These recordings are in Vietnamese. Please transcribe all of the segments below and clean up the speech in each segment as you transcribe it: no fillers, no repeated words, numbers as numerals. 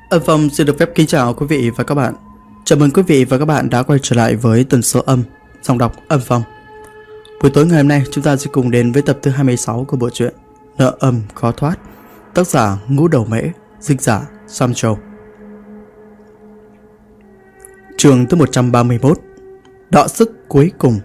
Âm Phong xin được phép kính chào quý vị và các bạn. Chào mừng quý vị và các bạn đã quay trở lại với tần số âm, giọng đọc Âm Phong. Buổi tối ngày hôm nay chúng ta sẽ cùng đến với tập thứ 26 của bộ truyện Nợ Âm Khó Thoát, tác giả Ngũ Đầu Mễ, dịch giả Sam Châu. Chương thứ 131, Đọ sức cuối cùng.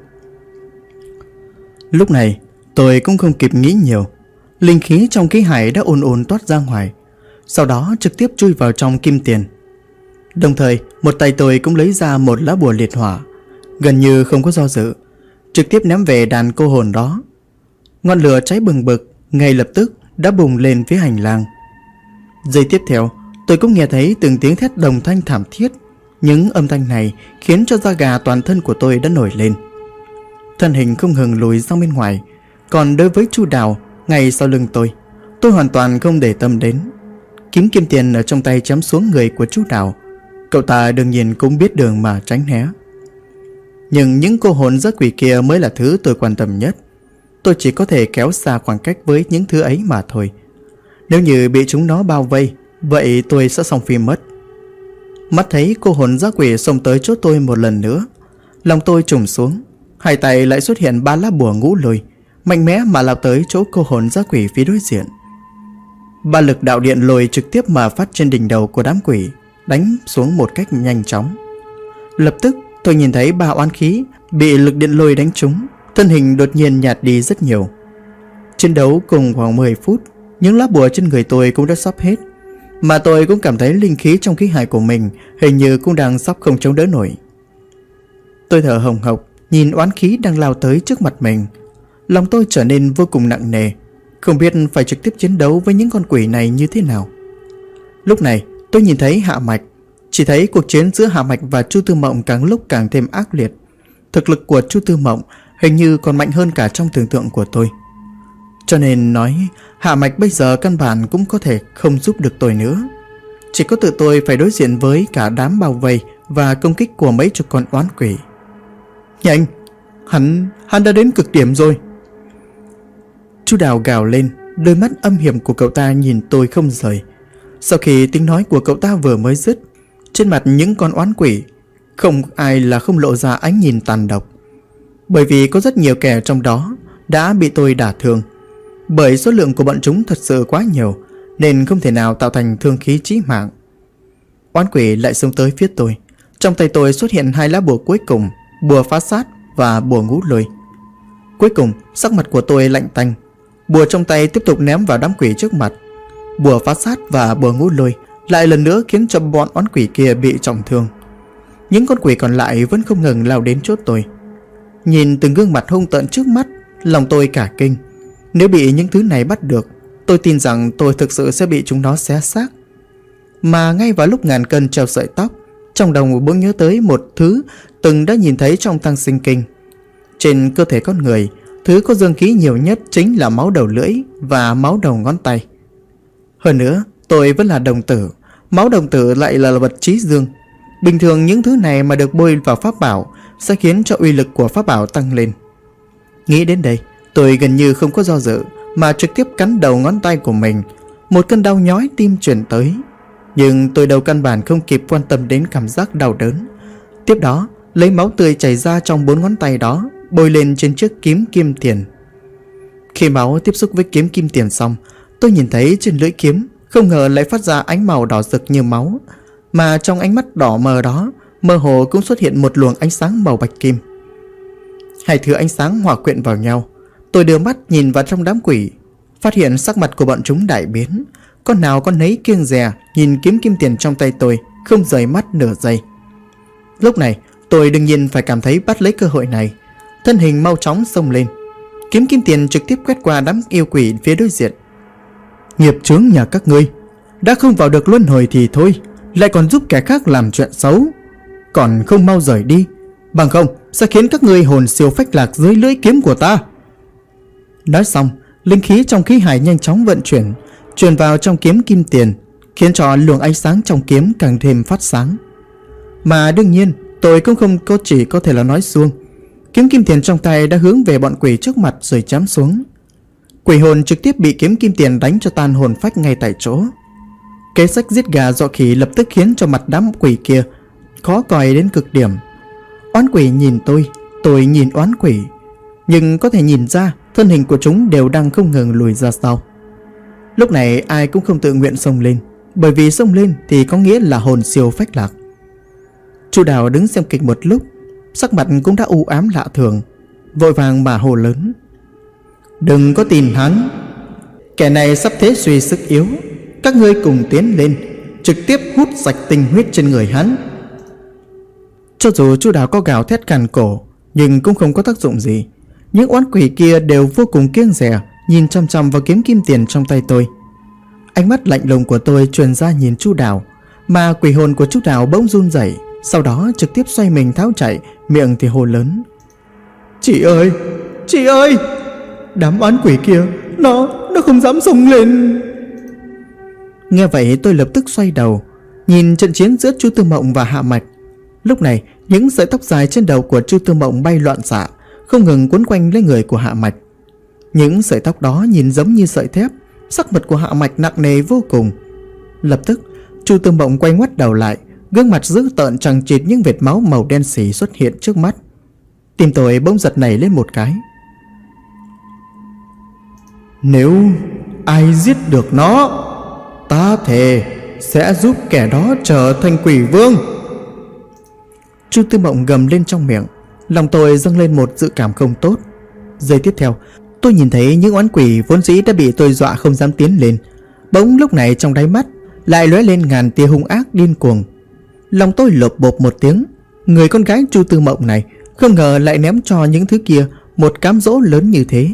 Lúc này tôi cũng không kịp nghĩ nhiều. Linh khí trong khí hải đã ồn ồn toát ra ngoài, sau đó trực tiếp chui vào trong kim tiền. Đồng thời một tay tôi cũng lấy ra một lá bùa liệt hỏa, gần như không có do dự, trực tiếp ném về đàn cô hồn đó. Ngọn lửa cháy bừng bực ngay lập tức đã bùng lên phía hành lang. Giây tiếp theo tôi cũng nghe thấy từng tiếng thét đồng thanh thảm thiết. Những âm thanh này khiến cho da gà toàn thân của tôi đã nổi lên. Thân hình không ngừng lùi ra bên ngoài. Còn đối với Chu Đào ngay sau lưng tôi hoàn toàn không để tâm đến. Kiếm kim tiền ở trong tay chém xuống người của Chu Đào. Cậu ta đương nhiên cũng biết đường mà tránh né. Nhưng những cô hồn dã quỷ kia mới là thứ tôi quan tâm nhất. Tôi chỉ có thể kéo xa khoảng cách với những thứ ấy mà thôi. Nếu như bị chúng nó bao vây, vậy tôi sẽ xong phim mất. Mắt thấy cô hồn dã quỷ xông tới chỗ tôi một lần nữa, lòng tôi trùng xuống. Hai tay lại xuất hiện 3 lá bùa ngũ lôi, mạnh mẽ mà lao tới chỗ cô hồn dã quỷ phía đối diện. 3 lực đạo điện lôi trực tiếp mà phát trên đỉnh đầu của đám quỷ, đánh xuống một cách nhanh chóng. Lập tức tôi nhìn thấy 3 oán khí bị lực điện lôi đánh trúng, thân hình đột nhiên nhạt đi rất nhiều. Chiến đấu cùng khoảng 10 phút, những lá bùa trên người tôi cũng đã sắp hết, mà tôi cũng cảm thấy linh khí trong khí hải của mình hình như cũng đang sắp không chống đỡ nổi. Tôi thở hồng hộc nhìn oán khí đang lao tới trước mặt mình. Lòng tôi trở nên vô cùng nặng nề, không biết phải trực tiếp chiến đấu với những con quỷ này như thế nào. Lúc này tôi nhìn thấy Hạ Mạch. Chỉ thấy cuộc chiến giữa Hạ Mạch và Chu Tư Mộng càng lúc càng thêm ác liệt. Thực lực của Chu Tư Mộng hình như còn mạnh hơn cả trong tưởng tượng của tôi. Cho nên nói Hạ Mạch bây giờ căn bản cũng có thể không giúp được tôi nữa. Chỉ có tự tôi phải đối diện với cả đám bao vây và công kích của mấy chục con oán quỷ. Nhanh, hắn đã đến cực điểm rồi. Chu Đào gào lên, đôi mắt âm hiểm của cậu ta nhìn tôi không rời. Sau khi tiếng nói của cậu ta vừa mới dứt, trên mặt những con oán quỷ không ai là không lộ ra ánh nhìn tàn độc. Bởi vì có rất nhiều kẻ trong đó đã bị tôi đả thương. Bởi số lượng của bọn chúng thật sự quá nhiều, nên không thể nào tạo thành thương khí chí mạng. Oán quỷ lại xông tới phía tôi. Trong tay tôi xuất hiện 2 lá bùa cuối cùng, bùa phá sát và bùa ngũ lôi. Cuối cùng sắc mặt của tôi lạnh tanh. Bùa trong tay tiếp tục ném vào đám quỷ trước mặt. Bùa phá sát và bùa ngũ lôi lại lần nữa khiến cho bọn oán quỷ kia bị trọng thương. Những con quỷ còn lại vẫn không ngừng lao đến chốt tôi. Nhìn từng gương mặt hung tợn trước mắt, lòng tôi cả kinh. Nếu bị những thứ này bắt được, tôi tin rằng tôi thực sự sẽ bị chúng nó xé xác. Mà ngay vào lúc ngàn cân treo sợi tóc, trong đầu bỗng nhớ tới một thứ từng đã nhìn thấy trong Tăng Sinh Kinh. Trên cơ thể con người, thứ có dương khí nhiều nhất chính là máu đầu lưỡi và máu đầu ngón tay. Hơn nữa, tôi vẫn là đồng tử. Máu đồng tử lại là vật trí dương. Bình thường những thứ này mà được bôi vào pháp bảo sẽ khiến cho uy lực của pháp bảo tăng lên. Nghĩ đến đây, tôi gần như không có do dự mà trực tiếp cắn đầu ngón tay của mình. Một cơn đau nhói tim truyền tới, nhưng tôi đâu căn bản không kịp quan tâm đến cảm giác đau đớn. Tiếp đó lấy máu tươi chảy ra trong 4 ngón tay đó, bôi lên trên chiếc kiếm kim tiền. Khi máu tiếp xúc với kiếm kim tiền xong, tôi nhìn thấy trên lưỡi kiếm không ngờ lại phát ra ánh màu đỏ rực như máu, mà trong ánh mắt đỏ mờ đó mơ hồ cũng xuất hiện một luồng ánh sáng màu bạch kim. Hai thứ ánh sáng hòa quyện vào nhau. Tôi đưa mắt nhìn vào trong đám quỷ, phát hiện sắc mặt của bọn chúng đại biến. Con nào con nấy kiêng dè nhìn kiếm kim tiền trong tay tôi, không rời mắt nửa giây. Lúc này tôi đương nhiên phải cảm thấy bắt lấy cơ hội này, thân hình mau chóng xông lên. Kiếm kim tiền trực tiếp quét qua đám yêu quỷ phía đối diện. Nghiệp chướng nhà các ngươi, đã không vào được luân hồi thì thôi, lại còn giúp kẻ khác làm chuyện xấu, còn không mau rời đi, bằng không sẽ khiến các ngươi hồn siêu phách lạc dưới lưỡi kiếm của ta. Nói xong, linh khí trong khí hải nhanh chóng vận chuyển, truyền vào trong kiếm kim tiền, khiến cho luồng ánh sáng trong kiếm càng thêm phát sáng. Mà đương nhiên tôi cũng không chỉ có thể là nói suông. Kiếm kim tiền trong tay đã hướng về bọn quỷ trước mặt rồi chém xuống. Quỷ hồn trực tiếp bị kiếm kim tiền đánh cho tan hồn phách ngay tại chỗ. Kế sách giết gà dọa khỉ lập tức khiến cho mặt đám quỷ kia khó coi đến cực điểm. Oán quỷ nhìn tôi nhìn oán quỷ, nhưng có thể nhìn ra thân hình của chúng đều đang không ngừng lùi ra sau. Lúc này ai cũng không tự nguyện xông lên, bởi vì xông lên thì có nghĩa là hồn siêu phách lạc. Chu Đào đứng xem kịch một lúc, sắc mặt cũng đã u ám lạ thường, vội vàng mà hô lớn: "Đừng có tin hắn, kẻ này sắp thế suy sức yếu, các ngươi cùng tiến lên, trực tiếp hút sạch tinh huyết trên người hắn." Cho dù Chu Đào có gào thét càn cổ, nhưng cũng không có tác dụng gì. Những oán quỷ kia đều vô cùng kiêng dè, nhìn chăm chăm vào kiếm kim tiền trong tay tôi. Ánh mắt lạnh lùng của tôi truyền ra nhìn Chu Đào, mà quỷ hồn của Chu Đào bỗng run rẩy, sau đó trực tiếp xoay mình tháo chạy, miệng thì hô lớn: "Chị ơi, chị ơi! Đám oán quỷ kia, nó không dám xông lên." Nghe vậy tôi lập tức xoay đầu, nhìn trận chiến giữa Chu Tư Mộng và Hạ Mạch. Lúc này, những sợi tóc dài trên đầu của Chu Tư Mộng bay loạn xạ, không ngừng quấn quanh lấy người của Hạ Mạch. Những sợi tóc đó nhìn giống như sợi thép, sắc mặt của Hạ Mạch nặng nề vô cùng. Lập tức, Chu Tư Mộng quay ngoắt đầu lại, gương mặt dữ tợn chằng chịt những vệt máu màu đen xỉ xuất hiện trước mắt. Tim tôi bỗng giật nảy lên một cái. Nếu ai giết được nó, ta thề sẽ giúp kẻ đó trở thành quỷ vương. Chu Tư Mộng gầm lên trong miệng. Lòng tôi dâng lên một dự cảm không tốt. Giây tiếp theo, tôi nhìn thấy những oán quỷ vốn dĩ đã bị tôi dọa không dám tiến lên, bỗng lúc này trong đáy mắt lại lóe lên ngàn tia hung ác điên cuồng. Lòng tôi lộp bộp một tiếng. Người con gái Chu Tư Mộng này không ngờ lại ném cho những thứ kia một cám dỗ lớn như thế.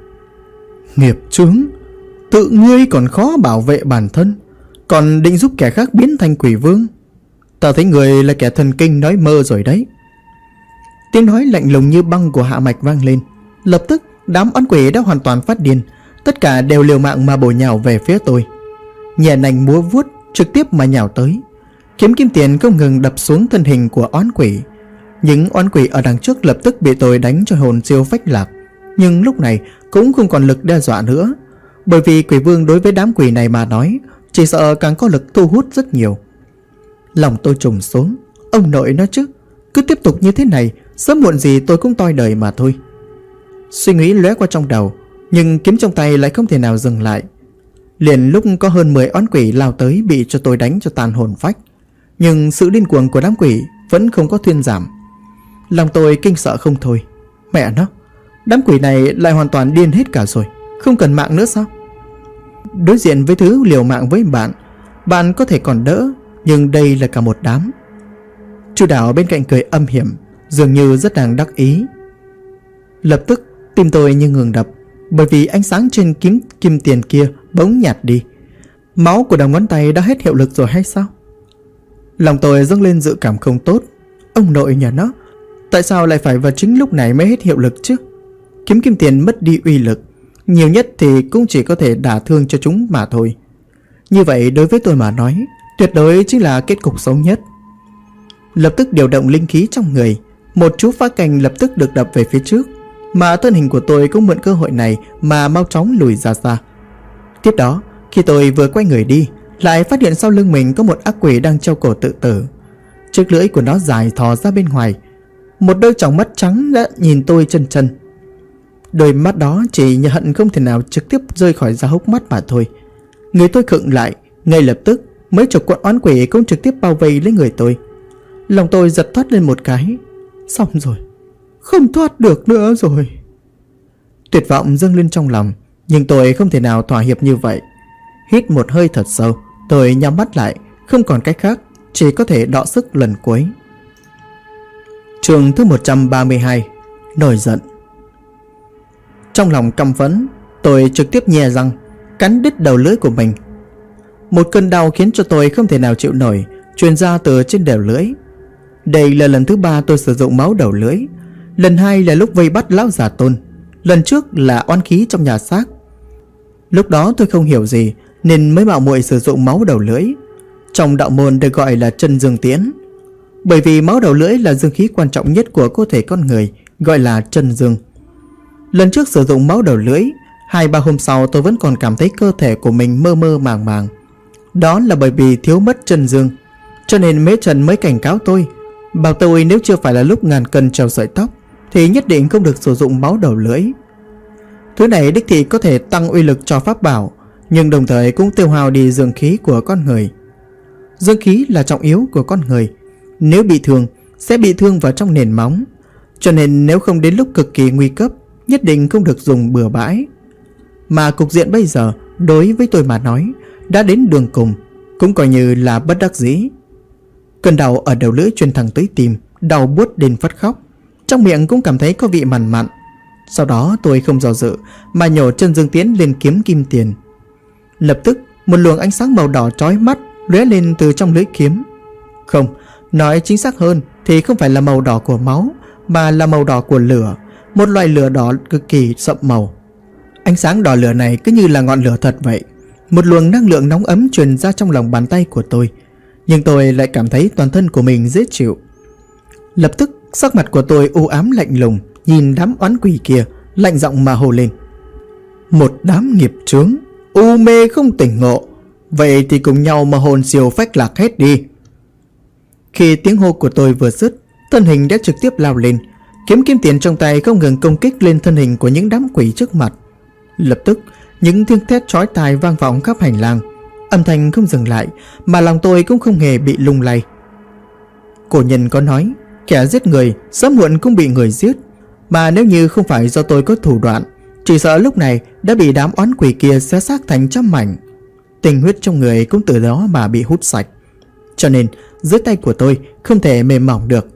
Nghiệp chướng, tự ngươi còn khó bảo vệ bản thân, còn định giúp kẻ khác biến thành quỷ vương. Ta thấy người là kẻ thần kinh nói mơ rồi đấy. Tiếng nói lạnh lùng như băng của Hạ Mạch vang lên. Lập tức đám oán quỷ đã hoàn toàn phát điên, tất cả đều liều mạng mà bổ nhào về phía tôi. Nhẹ nành múa vuốt trực tiếp mà nhào tới. Kiếm kim tiền không ngừng đập xuống thân hình của oán quỷ. Những oán quỷ ở đằng trước lập tức bị tôi đánh cho hồn siêu phách lạc, nhưng lúc này cũng không còn lực đe dọa nữa, bởi vì quỷ vương đối với đám quỷ này mà nói chỉ sợ càng có lực thu hút rất nhiều. Lòng tôi trùng xuống. Ông nội nói chứ, cứ tiếp tục như thế này, sớm muộn gì tôi cũng toi đời mà thôi. Suy nghĩ lóe qua trong đầu, nhưng kiếm trong tay lại không thể nào dừng lại. Liền lúc có hơn 10 oán quỷ lao tới bị cho tôi đánh cho tàn hồn phách, nhưng sự điên cuồng của đám quỷ vẫn không có thuyên giảm. Lòng tôi kinh sợ không thôi. Mẹ nó, đám quỷ này lại hoàn toàn điên hết cả rồi, không cần mạng nữa sao? Đối diện với thứ liều mạng với bạn có thể còn đỡ, nhưng đây là cả một đám. Chu Đào bên cạnh cười âm hiểm, dường như rất đang đắc ý. Lập tức tim tôi như ngừng đập, bởi vì ánh sáng trên kim tiền kia bỗng nhạt đi. Máu của đầu ngón tay đã hết hiệu lực rồi hay sao? Lòng tôi dâng lên dự cảm không tốt. Ông nội nhà nó, tại sao lại phải vào chính lúc này mới hết hiệu lực chứ? Kiếm kim tiền mất đi uy lực, nhiều nhất thì cũng chỉ có thể đả thương cho chúng mà thôi. Như vậy đối với tôi mà nói, tuyệt đối chính là kết cục xấu nhất. Lập tức điều động linh khí trong người, một chú phá canh lập tức được đập về phía trước, mà thân hình của tôi cũng mượn cơ hội này mà mau chóng lùi ra xa. Tiếp đó, khi tôi vừa quay người đi, lại phát hiện sau lưng mình có một ác quỷ đang treo cổ tự tử. Chiếc lưỡi của nó dài thò ra bên ngoài, một đôi tròng mắt trắng đã nhìn tôi chân chân. Đôi mắt đó chỉ như hận không thể nào trực tiếp rơi khỏi da hốc mắt mà thôi. Người tôi khựng lại, ngay lập tức mấy chục con oán quỷ cũng trực tiếp bao vây lấy người tôi. Lòng tôi giật thoát lên một cái. Xong rồi, không thoát được nữa rồi. Tuyệt vọng dâng lên trong lòng, nhưng tôi không thể nào thỏa hiệp như vậy. Hít một hơi thật sâu, tôi nhắm mắt lại, không còn cách khác, chỉ có thể đọ sức lần cuối. Chương thứ 132, nổi giận. Trong lòng căm phẫn, tôi trực tiếp nhe răng, cắn đứt đầu lưỡi của mình. Một cơn đau khiến cho tôi không thể nào chịu nổi truyền ra từ trên đầu lưỡi. Đây là lần thứ 3 tôi sử dụng máu đầu lưỡi. Lần 2 là lúc vây bắt lão giả Tôn. Lần trước là oán khí trong nhà xác. Lúc đó tôi không hiểu gì nên mới mạo muội sử dụng máu đầu lưỡi. Trong đạo môn được gọi là chân dương tiễn, bởi vì máu đầu lưỡi là dương khí quan trọng nhất của cơ thể con người, gọi là chân dương. Lần trước sử dụng máu đầu lưỡi, 2-3 hôm sau tôi vẫn còn cảm thấy cơ thể của mình mơ mơ màng màng. Đó là bởi vì thiếu mất chân dương, cho nên Mễ Trần mới cảnh cáo tôi, bảo tôi nếu chưa phải là lúc ngàn cân treo sợi tóc thì nhất định không được sử dụng máu đầu lưỡi. Thứ này đích thị có thể tăng uy lực cho pháp bảo, nhưng đồng thời cũng tiêu hao đi dương khí của con người. Dương khí là trọng yếu của con người, nếu bị thương sẽ bị thương vào trong nền móng, cho nên nếu không đến lúc cực kỳ nguy cấp, nhất định không được dùng bừa bãi. Mà cục diện bây giờ đối với tôi mà nói đã đến đường cùng, cũng coi như là bất đắc dĩ. Cơn đau ở đầu lưỡi truyền thẳng tới tim, đau buốt đến phát khóc, trong miệng cũng cảm thấy có vị mặn mặn. Sau đó tôi không do dự mà nhổ chân dương tiễn lên kiếm kim tiền. Lập tức một luồng ánh sáng màu đỏ chói mắt lóe lên từ trong lưỡi kiếm. Không, nói chính xác hơn thì không phải là màu đỏ của máu, mà là màu đỏ của lửa, một loại lửa đỏ cực kỳ sậm màu. Ánh sáng đỏ lửa này cứ như là ngọn lửa thật vậy. Một luồng năng lượng nóng ấm truyền ra trong lòng bàn tay của tôi, nhưng tôi lại cảm thấy toàn thân của mình dễ chịu. Lập tức sắc mặt của tôi u ám lạnh lùng, nhìn đám oán quỷ kia, lạnh giọng mà hô lên: một đám nghiệp chướng, u mê không tỉnh ngộ, vậy thì cùng nhau mà hồn siêu phách lạc hết đi. Khi tiếng hô của tôi vừa dứt, thân hình đã trực tiếp lao lên, kiếm kim tiền trong tay không ngừng công kích lên thân hình của những đám quỷ trước mặt. Lập tức những tiếng thét chói tai vang vọng khắp hành lang, âm thanh không dừng lại, mà lòng tôi cũng không hề bị lung lay. Cổ nhân có nói, kẻ giết người sớm muộn cũng bị người giết, mà nếu như không phải do tôi có thủ đoạn, chỉ sợ lúc này đã bị đám oán quỷ kia xé xác thành trăm mảnh. Tình huyết trong người cũng từ đó mà bị hút sạch, cho nên dưới tay của tôi không thể mềm mỏng được.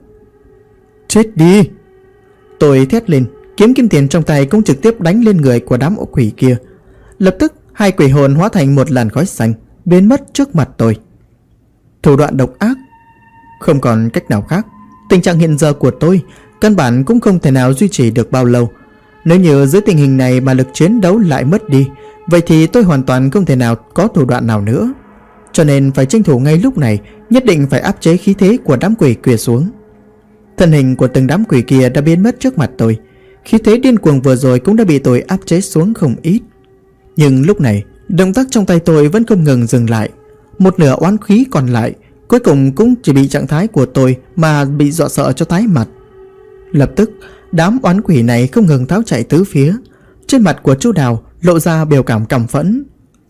Chết đi! Tôi thét lên, kiếm kim tiền trong tay cũng trực tiếp đánh lên người của đám quỷ kia. Lập tức hai quỷ hồn hóa thành một làn khói xanh biến mất trước mặt tôi. Thủ đoạn độc ác, không còn cách nào khác. Tình trạng hiện giờ của tôi căn bản cũng không thể nào duy trì được bao lâu. Nếu như dưới tình hình này mà lực chiến đấu lại mất đi, vậy thì tôi hoàn toàn không thể nào có thủ đoạn nào nữa. Cho nên phải tranh thủ ngay lúc này, nhất định phải áp chế khí thế của đám quỷ kia xuống. Thân hình của từng đám quỷ kia đã biến mất trước mặt tôi, khí thế điên cuồng vừa rồi cũng đã bị tôi áp chế xuống không ít. Nhưng lúc này động tác trong tay tôi vẫn không ngừng dừng lại. Một nửa oán khí còn lại cuối cùng cũng chỉ bị trạng thái của tôi mà bị dọa sợ cho tái mặt. Lập tức đám oán quỷ này không ngừng tháo chạy tứ phía. Trên mặt của chú Đào lộ ra biểu cảm căm phẫn.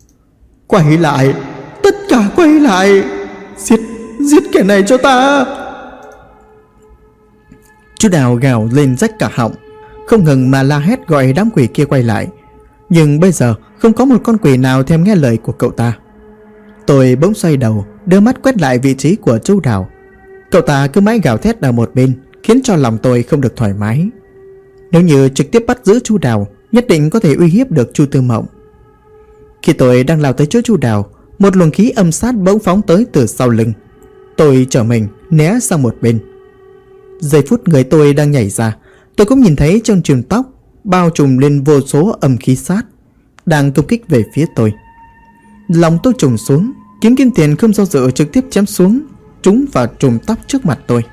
Quay lại, tất cả quay lại, giết kẻ này cho ta. Chú Đào gào lên rách cả họng, không ngừng mà la hét gọi đám quỷ kia quay lại. Nhưng bây giờ không có một con quỷ nào thèm nghe lời của cậu ta. Tôi bỗng xoay đầu, đưa mắt quét lại vị trí của chú Đào. Cậu ta cứ mãi gào thét ở một bên, khiến cho lòng tôi không được thoải mái. Nếu như trực tiếp bắt giữ chú Đào, nhất định có thể uy hiếp được Chu Tư Mộng. Khi tôi đang lao tới chỗ chú Đào, một luồng khí âm sát bỗng phóng tới từ sau lưng. Tôi trở mình né sang một bên. Giây phút người tôi đang nhảy ra, tôi cũng nhìn thấy trong chùm tóc bao trùm lên vô số âm khí sát đang công kích về phía tôi. Lòng tôi trùng xuống, kiếm kim tiền không do dự trực tiếp chém xuống, trúng vào chùm tóc trước mặt tôi.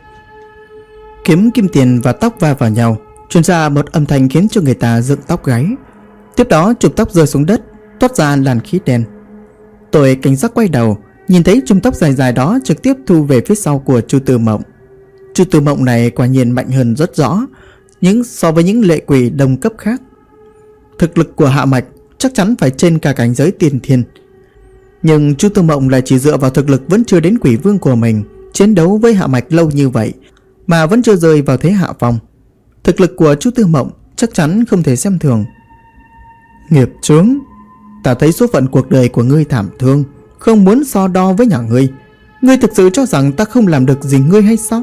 Kiếm kim tiền và tóc va vào nhau, truyền ra một âm thanh khiến cho người ta dựng tóc gáy. Tiếp đó chùm tóc rơi xuống đất, toát ra làn khí đen. Tôi cảnh giác quay đầu, nhìn thấy chùm tóc dài dài đó trực tiếp thu về phía sau của Chu Tư Mộng. Chu Tư Mộng này quả nhiên mạnh hơn rất rõ so với những lệ quỷ đồng cấp khác. Thực lực của Hạ Mạch chắc chắn phải trên cả cảnh giới tiên thiên, nhưng Chu Tư Mộng lại chỉ dựa vào thực lực vẫn chưa đến quỷ vương của mình chiến đấu với Hạ Mạch lâu như vậy mà vẫn chưa rơi vào thế hạ phong. Thực lực của Chu Tư Mộng chắc chắn không thể xem thường. Nghiệp chướng, ta thấy số phận cuộc đời của ngươi thảm thương, không muốn so đo với nhà ngươi. Ngươi thực sự cho rằng ta không làm được gì ngươi hay sao?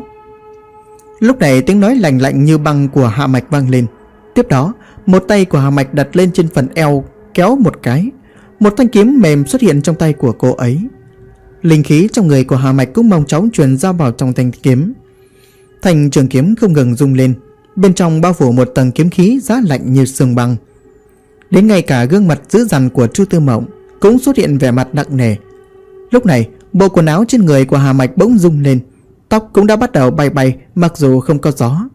Lúc này tiếng nói lạnh lạnh như băng của Hạ Mạch vang lên. Tiếp đó một tay của Hạ Mạch đặt lên trên phần eo, kéo một cái, một thanh kiếm mềm xuất hiện trong tay của cô ấy. Linh khí trong người của Hạ Mạch cũng mau chóng truyền ra vào trong thanh kiếm. Thanh trường kiếm không ngừng rung lên, bên trong bao phủ một tầng kiếm khí giá lạnh như sương băng. Đến ngay cả gương mặt dữ dằn của Chu Tư Mộng cũng xuất hiện vẻ mặt nặng nề. Lúc này bộ quần áo trên người của Hạ Mạch bỗng rung lên, tóc cũng đã bắt đầu bay bay mặc dù không có gió.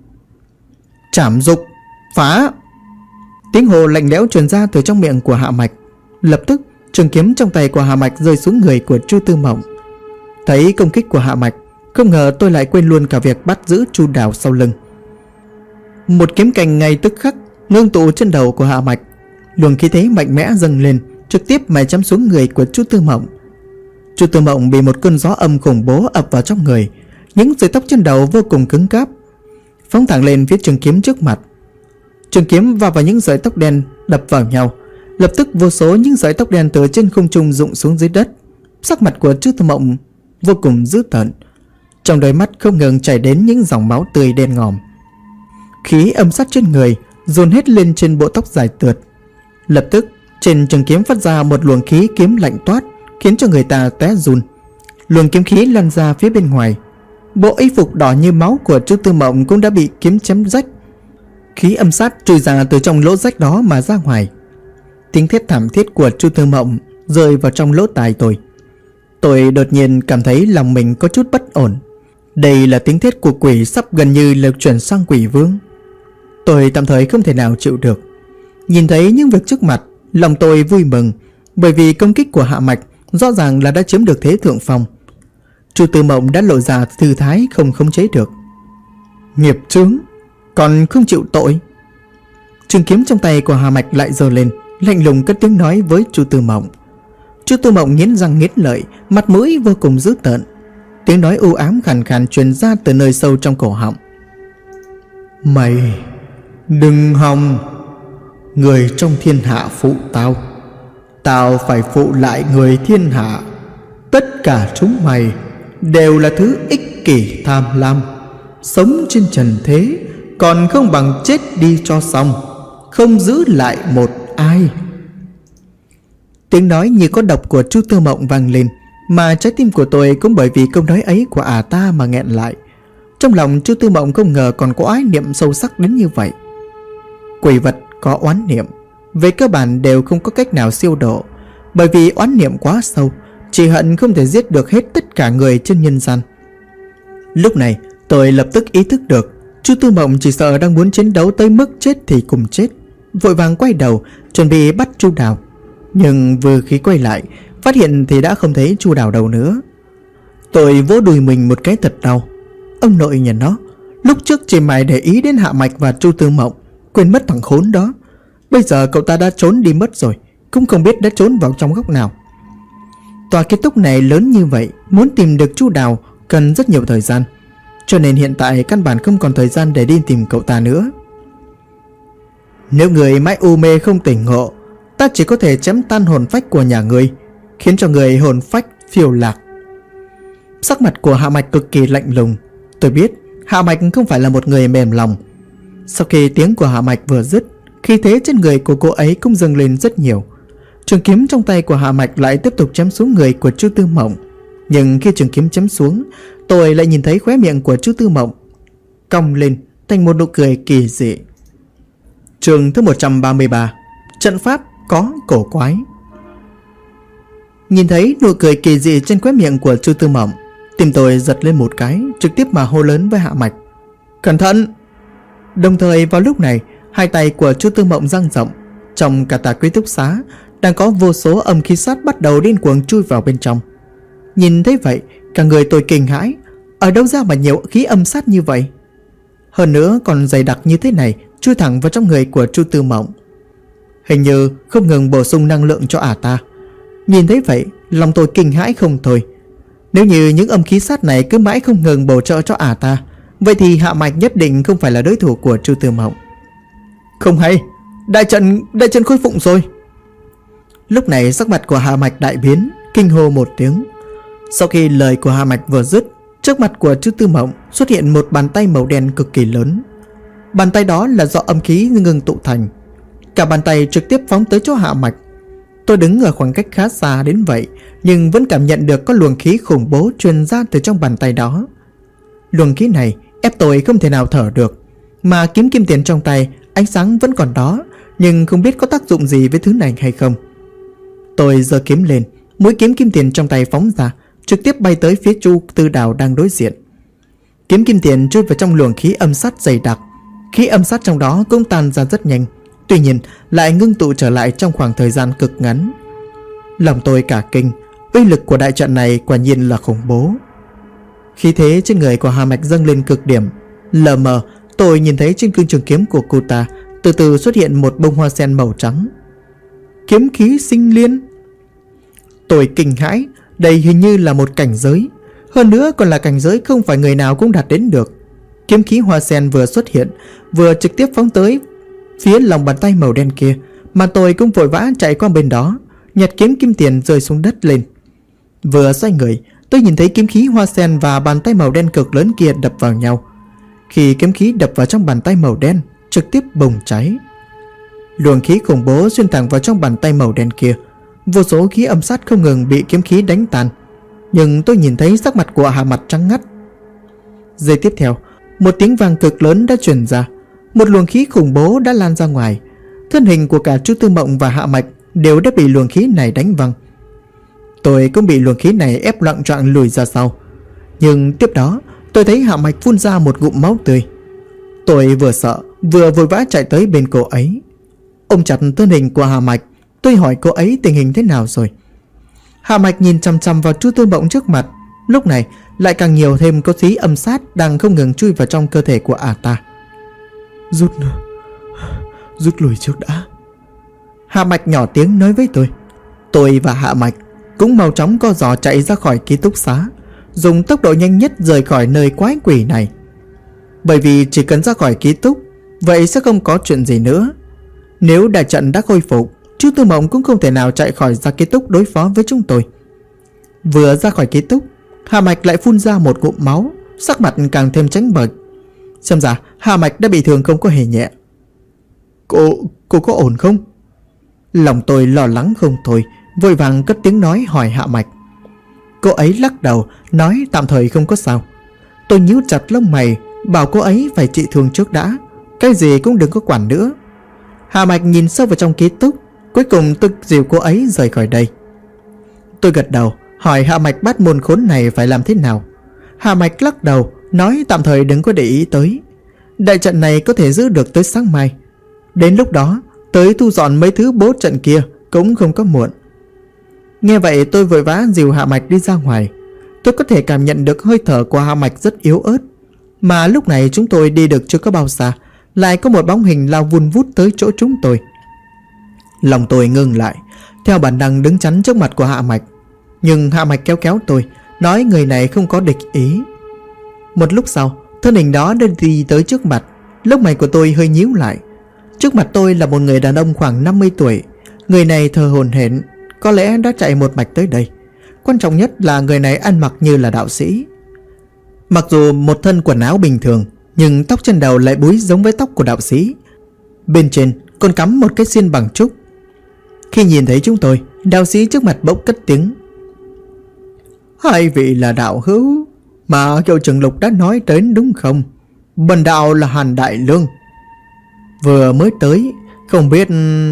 Trảm dục, phá! Tiếng hồ lạnh lẽo truyền ra từ trong miệng của Hạ Mạch. Lập tức Trường kiếm trong tay của Hạ Mạch rơi xuống người của Chu Tư Mộng. Thấy công kích của Hạ Mạch, không ngờ tôi lại quên luôn cả việc bắt giữ Chu Đào sau lưng. Một kiếm cành ngay tức khắc ngưng tụ trên đầu của Hạ Mạch. Luồng khí thế mạnh mẽ dâng lên, trực tiếp mà chém xuống người của Chu Tư Mộng. Chu Tư Mộng bị một cơn gió âm khủng bố ập vào trong người. Những sợi tóc trên đầu vô cùng cứng cáp, phóng thẳng lên phía trường kiếm trước mặt. Trường kiếm va vào những sợi tóc đen đập vào nhau, lập tức vô số những sợi tóc đen từ trên không trung rụng xuống dưới đất. Sắc mặt của Chu Tư Mộng vô cùng dữ tợn, trong đôi mắt không ngừng chảy đến những dòng máu tươi đen ngòm. Khí âm sát trên người dồn hết lên trên bộ tóc dài tượt. Lập tức trên trường kiếm phát ra một luồng khí kiếm lạnh toát, khiến cho người ta té run. Luồng kiếm khí lan ra phía bên ngoài. Bộ y phục đỏ như máu của Chu Tư Mộng cũng đã bị kiếm chém rách. Khí âm sát trôi ra từ trong lỗ rách đó mà ra ngoài. Tiếng thét thảm thiết của Chu Tư Mộng rơi vào trong lỗ tai tôi. Tôi đột nhiên cảm thấy lòng mình có chút bất ổn. Đây là tiếng thét của quỷ sắp gần như là chuyển sang quỷ vương. Tôi tạm thời không thể nào chịu được. Nhìn thấy những việc trước mặt, lòng tôi vui mừng, bởi vì công kích của Hạ Mạch rõ ràng là đã chiếm được thế thượng phong. Chu Tư Mộng đã lộ ra tư thái không khống chế được. Nghiệp chướng, còn không chịu tội. Trường kiếm trong tay của Hạ Mạch lại giơ lên, lạnh lùng cất tiếng nói với Chu Tư Mộng. Chu Tư Mộng nghiến răng nghiến lợi, mặt mũi vô cùng dữ tợn. Tiếng nói u ám khàn khàn truyền ra từ nơi sâu trong cổ họng. Mày đừng hòng. Người trong thiên hạ phụ tao, tao phải phụ lại người thiên hạ. Tất cả chúng mày đều là thứ ích kỷ tham lam, sống trên trần thế còn không bằng chết đi cho xong, không giữ lại một ai. Tiếng nói như có độc của Chu Tư Mộng vang lên, mà trái tim của tôi cũng bởi vì câu nói ấy của ta mà nghẹn lại. Trong lòng Chu Tư Mộng không ngờ còn có oán niệm sâu sắc đến như vậy. Quỷ vật có oán niệm về cơ bản đều không có cách nào siêu độ, bởi vì oán niệm quá sâu, chỉ hận không thể giết được hết tất cả người trên nhân gian. Lúc này tôi lập tức ý thức được Chu Tư Mộng chỉ sợ đang muốn chiến đấu tới mức chết thì cùng chết. Vội vàng quay đầu chuẩn bị bắt Chu Đào, nhưng vừa khi quay lại phát hiện thì đã không thấy Chu Đào đâu nữa. Tôi vỗ đùi mình một cái thật đau. Ông nội nhà nó, lúc trước chỉ mày để ý đến Hạ Mạch và Chu Tư Mộng, quên mất thằng khốn đó. Bây giờ cậu ta đã trốn đi mất rồi, cũng không biết đã trốn vào trong góc nào. Tòa kiến trúc này lớn như vậy, muốn tìm được Chu Đào cần rất nhiều thời gian, cho nên hiện tại căn bản không còn thời gian để đi tìm cậu ta nữa. Nếu người mãi u mê không tỉnh ngộ, ta chỉ có thể chém tan hồn phách của nhà ngươi, khiến cho người hồn phách phiêu lạc. Sắc mặt của Hạ Mạch cực kỳ lạnh lùng. Tôi biết Hạ Mạch không phải là một người mềm lòng. Sau khi tiếng của Hạ Mạch vừa dứt, khí thế trên người của cô ấy cũng dâng lên rất nhiều. Trường kiếm trong tay của Hạ Mạch lại tiếp tục chém xuống người của Chu Tư Mộng. Nhưng khi trường kiếm chém xuống, tôi lại nhìn thấy khóe miệng của Chu Tư Mộng cong lên thành một nụ cười kỳ dị. Chương thứ 133, trận pháp có cổ quái. Nhìn thấy nụ cười kỳ dị trên khóe miệng của Chu Tư Mộng, tim tôi giật lên một cái, trực tiếp mà hô lớn với Hạ Mạch: cẩn thận! Đồng thời vào lúc này, hai tay của Chu Tư Mộng dang rộng. Trong cả tòa ký túc xá đang có vô số âm khí sát bắt đầu điên cuồng chui vào bên trong. Nhìn thấy vậy, cả người tôi kinh hãi. Ở đâu ra mà nhiều khí âm sát như vậy? Hơn nữa còn dày đặc như thế này, chui thẳng vào trong người của Chu Tư Mộng, hình như không ngừng bổ sung năng lượng cho ta. Nhìn thấy vậy, lòng tôi kinh hãi không thôi. Nếu như những âm khí sát này cứ mãi không ngừng bổ trợ cho ta, vậy thì Hạ Mạch nhất định không phải là đối thủ của Chu Tư Mộng. Không hay, đại trận khôi phục rồi. Lúc này sắc mặt của Hạ Mạch đại biến, kinh hô một tiếng. Sau khi lời của Hạ Mạch vừa dứt, trước mặt của Chu Tư Mộng xuất hiện một bàn tay màu đen cực kỳ lớn. Bàn tay đó là do âm khí ngừng tụ thành. Cả bàn tay trực tiếp phóng tới chỗ Hạ Mạch. Tôi đứng ở khoảng cách khá xa đến vậy, nhưng vẫn cảm nhận được có luồng khí khủng bố truyền ra từ trong bàn tay đó. Luồng khí này ép tôi không thể nào thở được. Mà kiếm kim tiền trong tay, ánh sáng vẫn còn đó, nhưng không biết có tác dụng gì với thứ này hay không. Tôi giơ kiếm lên, mũi kiếm kim tiền trong tay phóng ra, trực tiếp bay tới phía Chu Tư Đào đang đối diện. Kiếm kim tiền chui vào trong luồng khí âm sát dày đặc. Khí âm sát trong đó cũng tan ra rất nhanh, tuy nhiên lại ngưng tụ trở lại trong khoảng thời gian cực ngắn. Lòng tôi cả kinh. Uy lực của đại trận này quả nhiên là khủng bố. Khí thế trên người của Hà Mạch dâng lên cực điểm. Lờ mờ tôi nhìn thấy trên cương trường kiếm của cô ta từ từ xuất hiện một bông hoa sen màu trắng. Kiếm khí sinh liên. Tôi kinh hãi. Đây hình như là một cảnh giới, hơn nữa còn là cảnh giới không phải người nào cũng đạt đến được. Kiếm khí hoa sen vừa xuất hiện, vừa trực tiếp phóng tới phía lòng bàn tay màu đen kia, mà tôi cũng vội vã chạy qua bên đó, nhặt kiếm kim tiền rơi xuống đất lên. Vừa xoay người, tôi nhìn thấy kiếm khí hoa sen và bàn tay màu đen cực lớn kia đập vào nhau. Khi kiếm khí đập vào trong bàn tay màu đen, trực tiếp bùng cháy. Luồng khí khủng bố xuyên thẳng vào trong bàn tay màu đen kia. Vô số khí âm sát không ngừng bị kiếm khí đánh tan. Nhưng tôi nhìn thấy sắc mặt của Hà Mặt trắng ngắt. Giây tiếp theo, một tiếng vang cực lớn đã truyền ra. Một luồng khí khủng bố đã lan ra ngoài. Thân hình của cả Chu Tư Mộng và Hạ Mạch đều đã bị luồng khí này đánh văng. Tôi cũng bị luồng khí này ép loạng choạng lùi ra sau. Nhưng tiếp đó tôi thấy Hạ Mạch phun ra một ngụm máu tươi. Tôi vừa sợ vừa vội vã chạy tới bên cô ấy, ôm chặt thân hình của Hạ Mạch. Tôi hỏi cô ấy tình hình thế nào rồi. Hạ Mạch nhìn chằm chằm vào Chu Tư Mộng trước mặt. Lúc này lại càng nhiều thêm có khí âm sát đang không ngừng chui vào trong cơ thể của ả ta. Rút lui trước đã. Hạ Mạch nhỏ tiếng nói với tôi. Tôi và Hạ Mạch cũng mau chóng co giò chạy ra khỏi ký túc xá, dùng tốc độ nhanh nhất rời khỏi nơi quái quỷ này. Bởi vì chỉ cần ra khỏi ký túc, vậy sẽ không có chuyện gì nữa. Nếu đại trận đã khôi phục, Chu Tư Mộng cũng không thể nào chạy khỏi ra ký túc đối phó với chúng tôi. Vừa ra khỏi ký túc, Hà Mạch lại phun ra một ngụm máu, sắc mặt càng thêm trắng bệch. Xem ra Hà Mạch đã bị thương không có hề nhẹ. Cô có ổn không? Lòng tôi lo lắng không thôi, vội vàng cất tiếng nói hỏi Hạ Mạch. Cô ấy lắc đầu, nói tạm thời không có sao. Tôi nhíu chặt lông mày, bảo cô ấy phải trị thương trước đã, cái gì cũng đừng có quản nữa. Hạ Mạch nhìn sâu vào trong ký túc. Cuối cùng tôi dìu cô ấy rời khỏi đây. Tôi gật đầu, hỏi Hạ Mạch bắt môn khốn này phải làm thế nào. Hạ Mạch lắc đầu, nói tạm thời đừng có để ý tới. Đại trận này có thể giữ được tới sáng mai. Đến lúc đó tới thu dọn mấy thứ bố trận kia cũng không có muộn. Nghe vậy tôi vội vã dìu Hạ Mạch đi ra ngoài. Tôi có thể cảm nhận được hơi thở của Hạ Mạch rất yếu ớt. Mà lúc này chúng tôi đi được chưa có bao xa, lại có một bóng hình lao vun vút tới chỗ chúng tôi. Lòng tôi ngưng lại, theo bản năng đứng chắn trước mặt của Hạ Mạch. Nhưng Hạ Mạch kéo kéo tôi, nói người này không có địch ý. Một lúc sau, thân hình đó đã đi tới trước mặt. Lông mày của tôi hơi nhíu lại. Trước mặt tôi là một người đàn ông khoảng 50 tuổi. Người này thở hổn hển, có lẽ đã chạy một mạch tới đây. Quan trọng nhất là người này ăn mặc như là đạo sĩ. Mặc dù một thân quần áo bình thường, nhưng tóc trên đầu lại búi giống với tóc của đạo sĩ. Bên trên còn cắm một cái xiên bằng trúc. Khi nhìn thấy chúng tôi, đạo sĩ trước mặt bỗng cất tiếng. Hai vị là đạo hữu mà Kiều Trường Lục đã nói đến đúng không? Bần đạo là Hàn Đại Lương, vừa mới tới, không biết...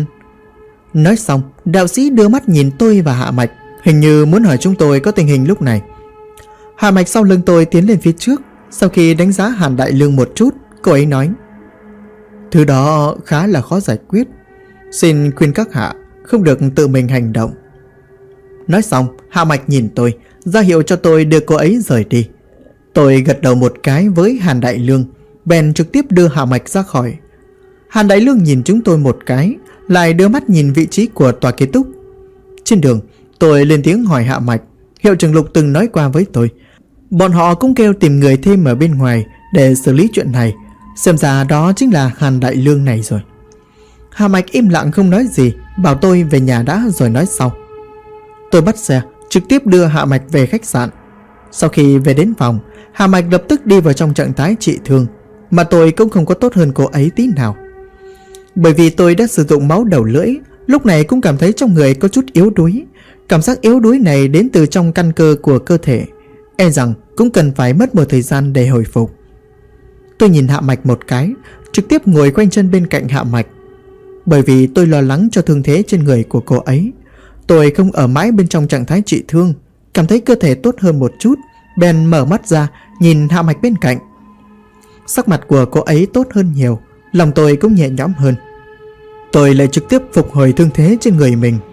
Nói xong, đạo sĩ đưa mắt nhìn tôi và Hạ Mạch, hình như muốn hỏi chúng tôi có tình hình lúc này. Hạ Mạch sau lưng tôi tiến lên phía trước. Sau khi đánh giá Hàn Đại Lương một chút, cô ấy nói: thứ đó khá là khó giải quyết, xin khuyên các hạ không được tự mình hành động. Nói xong, Hạ Mạch nhìn tôi, ra hiệu cho tôi đưa cô ấy rời đi. Tôi gật đầu một cái với Hàn Đại Lương, bèn trực tiếp đưa Hạ Mạch ra khỏi. Hàn Đại Lương nhìn chúng tôi một cái, lại đưa mắt nhìn vị trí của tòa ký túc. Trên đường, tôi lên tiếng hỏi Hạ Mạch. Hiệu trưởng Lục từng nói qua với tôi, bọn họ cũng kêu tìm người thêm ở bên ngoài để xử lý chuyện này. Xem ra đó chính là Hàn Đại Lương này rồi. Hạ Mạch im lặng không nói gì, bảo tôi về nhà đã rồi nói sau. Tôi bắt xe trực tiếp đưa Hạ Mạch về khách sạn. Sau khi về đến phòng, Hạ Mạch lập tức đi vào trong trạng thái trị thương, mà tôi cũng không có tốt hơn cô ấy tí nào. Bởi vì tôi đã sử dụng máu đầu lưỡi, lúc này cũng cảm thấy trong người có chút yếu đuối. Cảm giác yếu đuối này đến từ trong căn cơ của cơ thể, e rằng cũng cần phải mất một thời gian để hồi phục. Tôi nhìn Hạ Mạch một cái, trực tiếp ngồi quanh chân bên cạnh Hạ Mạch. Bởi vì tôi lo lắng cho thương thế trên người của cô ấy, tôi không ở mãi bên trong trạng thái trị thương, cảm thấy cơ thể tốt hơn một chút, bèn mở mắt ra nhìn Hạ Mạch bên cạnh. Sắc mặt của cô ấy tốt hơn nhiều, lòng tôi cũng nhẹ nhõm hơn. Tôi lại trực tiếp phục hồi thương thế trên người mình.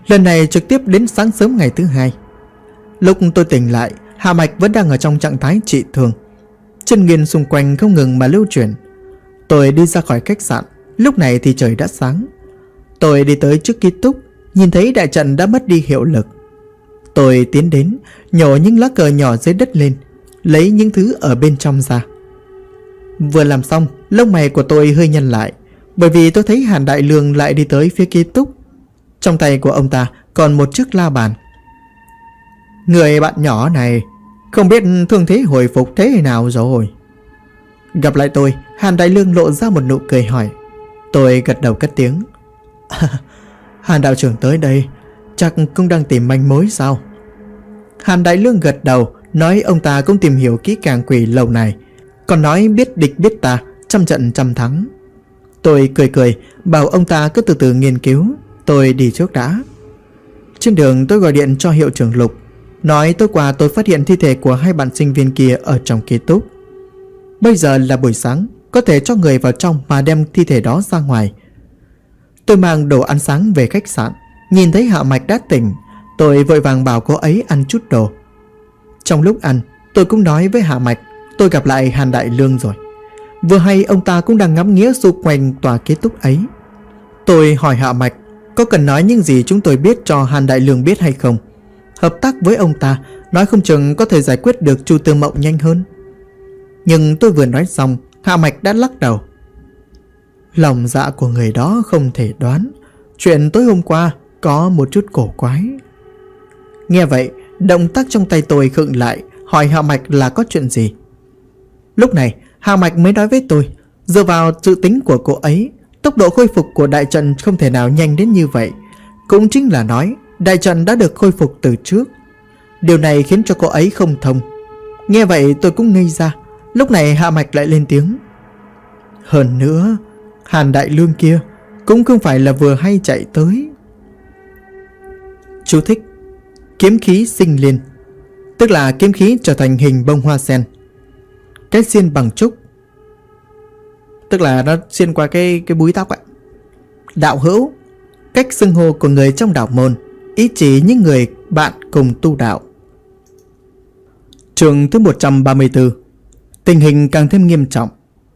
Lần này trực tiếp đến sáng sớm ngày thứ hai. Lúc tôi tỉnh lại, Hạ Mạch vẫn đang ở trong trạng thái trị thương. Chân nguyên xung quanh không ngừng mà lưu chuyển. Tôi đi ra khỏi khách sạn. Lúc này thì trời đã sáng. Tôi đi tới trước ký túc, nhìn thấy đại trận đã mất đi hiệu lực. Tôi tiến đến, nhổ những lá cờ nhỏ dưới đất lên, lấy những thứ ở bên trong ra. Vừa làm xong, lông mày của tôi hơi nhăn lại, bởi vì tôi thấy Hàn Đại Lương lại đi tới phía ký túc. Trong tay của ông ta còn một chiếc la bàn. Người bạn nhỏ này không biết thương thế hồi phục thế nào rồi? Gặp lại tôi, Hàn Đại Lương lộ ra một nụ cười hỏi. Tôi gật đầu cất tiếng. Hàn đạo trưởng tới đây chắc cũng đang tìm manh mối sao? Hàn Đại Lương gật đầu, nói ông ta cũng tìm hiểu kỹ càng quỷ lầu này, còn nói biết địch biết ta, trăm trận trăm thắng. Tôi cười cười, bảo ông ta cứ từ từ nghiên cứu, tôi đi trước đã. Trên đường tôi gọi điện cho hiệu trưởng Lục, nói tối qua tôi phát hiện thi thể của hai bạn sinh viên kia ở trong ký túc. Bây giờ là buổi sáng, có thể cho người vào trong mà đem thi thể đó ra ngoài. Tôi mang đồ ăn sáng về khách sạn, nhìn thấy Hạ Mạch đã tỉnh, tôi vội vàng bảo cô ấy ăn chút đồ. Trong lúc ăn, tôi cũng nói với Hạ Mạch tôi gặp lại Hàn Đại Lương rồi. Vừa hay ông ta cũng đang ngắm nghía xung quanh tòa ký túc ấy. Tôi hỏi Hạ Mạch có cần nói những gì chúng tôi biết cho Hàn Đại Lương biết hay không. Hợp tác với ông ta, nói không chừng có thể giải quyết được Chu Tư Mộng nhanh hơn. Nhưng tôi vừa nói xong, Hạ Mạch đã lắc đầu. Lòng dạ của người đó không thể đoán. Chuyện tối hôm qua có một chút cổ quái. Nghe vậy, động tác trong tay tôi khựng lại, hỏi Hạ Mạch là có chuyện gì. Lúc này Hạ Mạch mới nói với tôi, dựa vào dự tính của cô ấy, tốc độ khôi phục của đại trận không thể nào nhanh đến như vậy. Cũng chính là nói đại trận đã được khôi phục từ trước. Điều này khiến cho cô ấy không thông. Nghe vậy tôi cũng ngây ra. Lúc này Hạ Mạch lại lên tiếng. Hơn nữa, Hàn Đại Lương kia cũng không phải là vừa hay chạy tới. Chú thích: kiếm khí sinh liên, tức là kiếm khí trở thành hình bông hoa sen. Cái xiên bằng trúc, tức là nó xuyên qua cái búi tóc ạ. Đạo hữu, cách xưng hô của người trong đạo môn, ý chỉ những người bạn cùng tu đạo. Chương thứ 134. Tình hình càng thêm nghiêm trọng.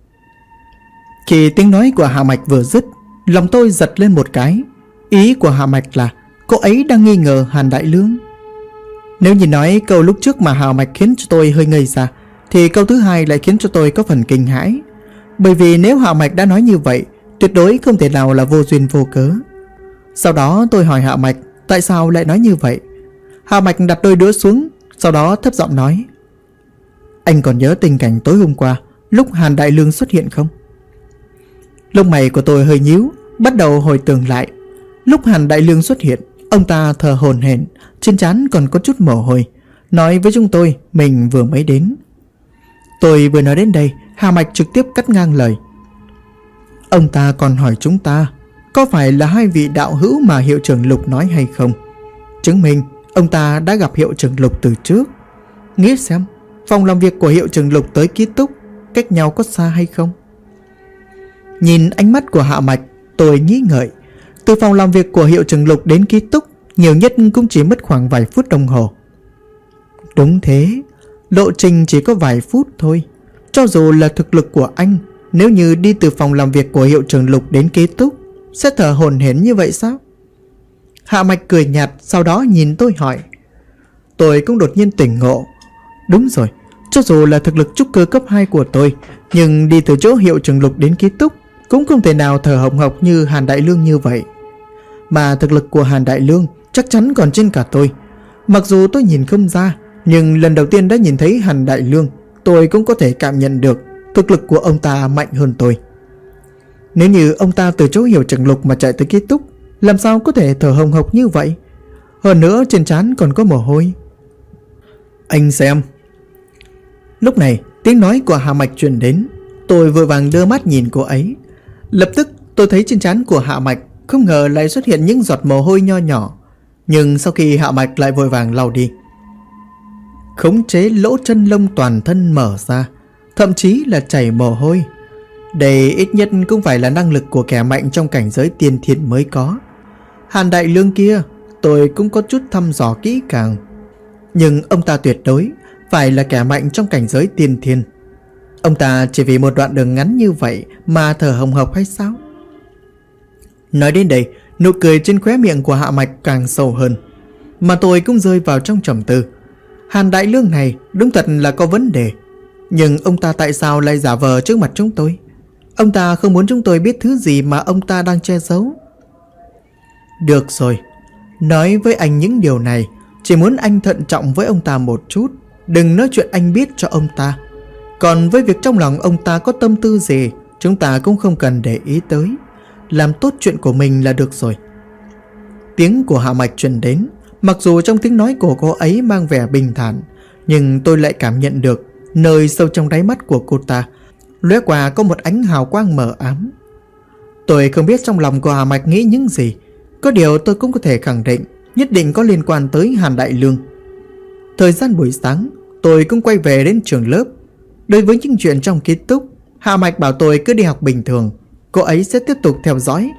Khi tiếng nói của Hạ Mạch vừa dứt, lòng tôi giật lên một cái. Ý của Hạ Mạch là cô ấy đang nghi ngờ Hàn Đại Lương. Nếu như nói câu lúc trước mà Hạ Mạch khiến cho tôi hơi ngây ra, thì câu thứ hai lại khiến cho tôi có phần kinh hãi. Bởi vì nếu Hạ Mạch đã nói như vậy, tuyệt đối không thể nào là vô duyên vô cớ. Sau đó tôi hỏi Hạ Mạch tại sao lại nói như vậy. Hạ Mạch đặt đôi đũa xuống, sau đó thấp giọng nói: Anh còn nhớ tình cảnh tối hôm qua lúc Hàn Đại Lương xuất hiện không? Lông mày của tôi hơi nhíu, bắt đầu hồi tưởng lại. Lúc Hàn Đại Lương xuất hiện, ông ta thở hổn hển, trên trán còn có chút mồ hôi, nói với chúng tôi mình vừa mới đến. Tôi vừa nói đến đây, Hạ Mạch trực tiếp cắt ngang lời. Ông ta còn hỏi chúng ta có phải là hai vị đạo hữu mà hiệu trưởng Lục nói hay không, chứng minh ông ta đã gặp hiệu trưởng Lục từ trước. Nghĩ xem, phòng làm việc của hiệu trưởng Lục tới ký túc cách nhau có xa hay không? Nhìn ánh mắt của Hạ Mạch, tôi nghĩ ngợi. Từ phòng làm việc của hiệu trưởng Lục đến ký túc nhiều nhất cũng chỉ mất khoảng vài phút đồng hồ. Đúng thế, lộ trình chỉ có vài phút thôi. Cho dù là thực lực của anh, nếu như đi từ phòng làm việc của hiệu trưởng Lục đến ký túc, sẽ thở hổn hển như vậy sao? Hạ Mạch cười nhạt, sau đó nhìn tôi hỏi. Tôi cũng đột nhiên tỉnh ngộ. Đúng rồi, cho dù là thực lực trúc cơ cấp 2 của tôi, nhưng đi từ chỗ hiệu trưởng Lục đến ký túc cũng không thể nào thở hồng hộc như Hàn Đại Lương như vậy. Mà thực lực của Hàn Đại Lương chắc chắn còn trên cả tôi. Mặc dù tôi nhìn không ra, nhưng lần đầu tiên đã nhìn thấy Hàn Đại Lương, tôi cũng có thể cảm nhận được thực lực của ông ta mạnh hơn tôi. Nếu như ông ta từ chỗ hiệu trưởng Lục mà chạy tới ký túc, làm sao có thể thở hồng hộc như vậy? Hơn nữa trên trán còn có mồ hôi. Anh xem. Lúc này tiếng nói của Hạ Mạch truyền đến. Tôi vội vàng đưa mắt nhìn cô ấy. Lập tức tôi thấy trên trán của Hạ Mạch không ngờ lại xuất hiện những giọt mồ hôi nho nhỏ. Nhưng sau khi Hạ Mạch lại vội vàng lau đi, khống chế lỗ chân lông toàn thân mở ra, thậm chí là chảy mồ hôi. Đây ít nhất cũng phải là năng lực của kẻ mạnh trong cảnh giới tiên thiên mới có. Hàn Đại Lương kia tôi cũng có chút thăm dò kỹ càng. Nhưng ông ta tuyệt đối phải là kẻ mạnh trong cảnh giới tiên thiên. Ông ta chỉ vì một đoạn đường ngắn như vậy mà thở hồng hộc hay sao? Nói đến đây, nụ cười trên khóe miệng của Hạ Mạch càng sâu hơn, mà tôi cũng rơi vào trong trầm tư. Hàn Đại Lương này đúng thật là có vấn đề. Nhưng ông ta tại sao lại giả vờ trước mặt chúng tôi? Ông ta không muốn chúng tôi biết thứ gì mà ông ta đang che giấu. Được rồi, nói với anh những điều này chỉ muốn anh thận trọng với ông ta một chút. Đừng nói chuyện anh biết cho ông ta. Còn với việc trong lòng ông ta có tâm tư gì, chúng ta cũng không cần để ý tới. Làm tốt chuyện của mình là được rồi. Tiếng của Hạ Mạch truyền đến. Mặc dù trong tiếng nói của cô ấy mang vẻ bình thản, nhưng tôi lại cảm nhận được nơi sâu trong đáy mắt của cô ta lóe qua có một ánh hào quang mờ ám. Tôi không biết trong lòng của Hà Mạch nghĩ những gì. Có điều tôi cũng có thể khẳng định nhất định có liên quan tới Hàn Đại Lương. Thời gian buổi sáng, tôi cũng quay về đến trường lớp. Đối với những chuyện trong ký túc, Hạ Mạch bảo tôi cứ đi học bình thường. Cô ấy sẽ tiếp tục theo dõi.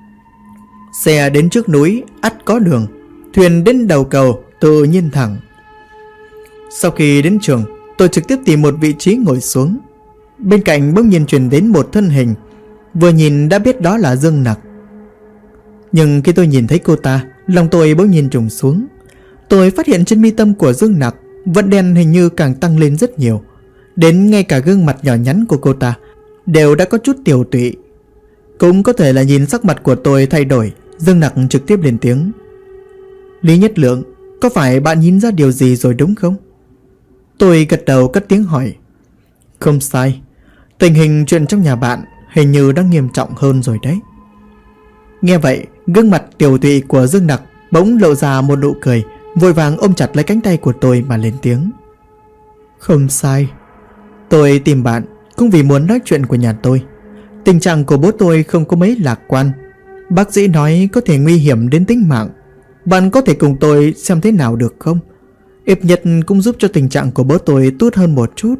Xe đến trước núi ắt có đường, thuyền đến đầu cầu tự nhiên thẳng. Sau khi đến trường, tôi trực tiếp tìm một vị trí ngồi xuống. Bên cạnh bỗng nhiên truyền đến một thân hình, vừa nhìn đã biết đó là Dương Nặc. Nhưng khi tôi nhìn thấy cô ta, lòng tôi bỗng nhiên trùng xuống. Tôi phát hiện trên mi tâm của Dương Nặc vân đen hình như càng tăng lên rất nhiều, đến ngay cả gương mặt nhỏ nhắn của cô ta đều đã có chút tiều tụy. Cũng có thể là nhìn sắc mặt của tôi thay đổi, Dương Nặc trực tiếp lên tiếng. Lý Nhất Lượng, có phải bạn nhìn ra điều gì rồi đúng không? Tôi gật đầu cất tiếng hỏi. Không sai, tình hình chuyện trong nhà bạn hình như đang nghiêm trọng hơn rồi đấy. Nghe vậy, gương mặt tiều tụy của Dương Nặc bỗng lộ ra một nụ cười, vội vàng ôm chặt lấy cánh tay của tôi mà lên tiếng. Không sai, tôi tìm bạn cũng vì muốn nói chuyện của nhà tôi. Tình trạng của bố tôi không có mấy lạc quan. Bác sĩ nói có thể nguy hiểm đến tính mạng. Bạn có thể cùng tôi xem thế nào được không? Ít nhất cũng giúp cho tình trạng của bố tôi tốt hơn một chút.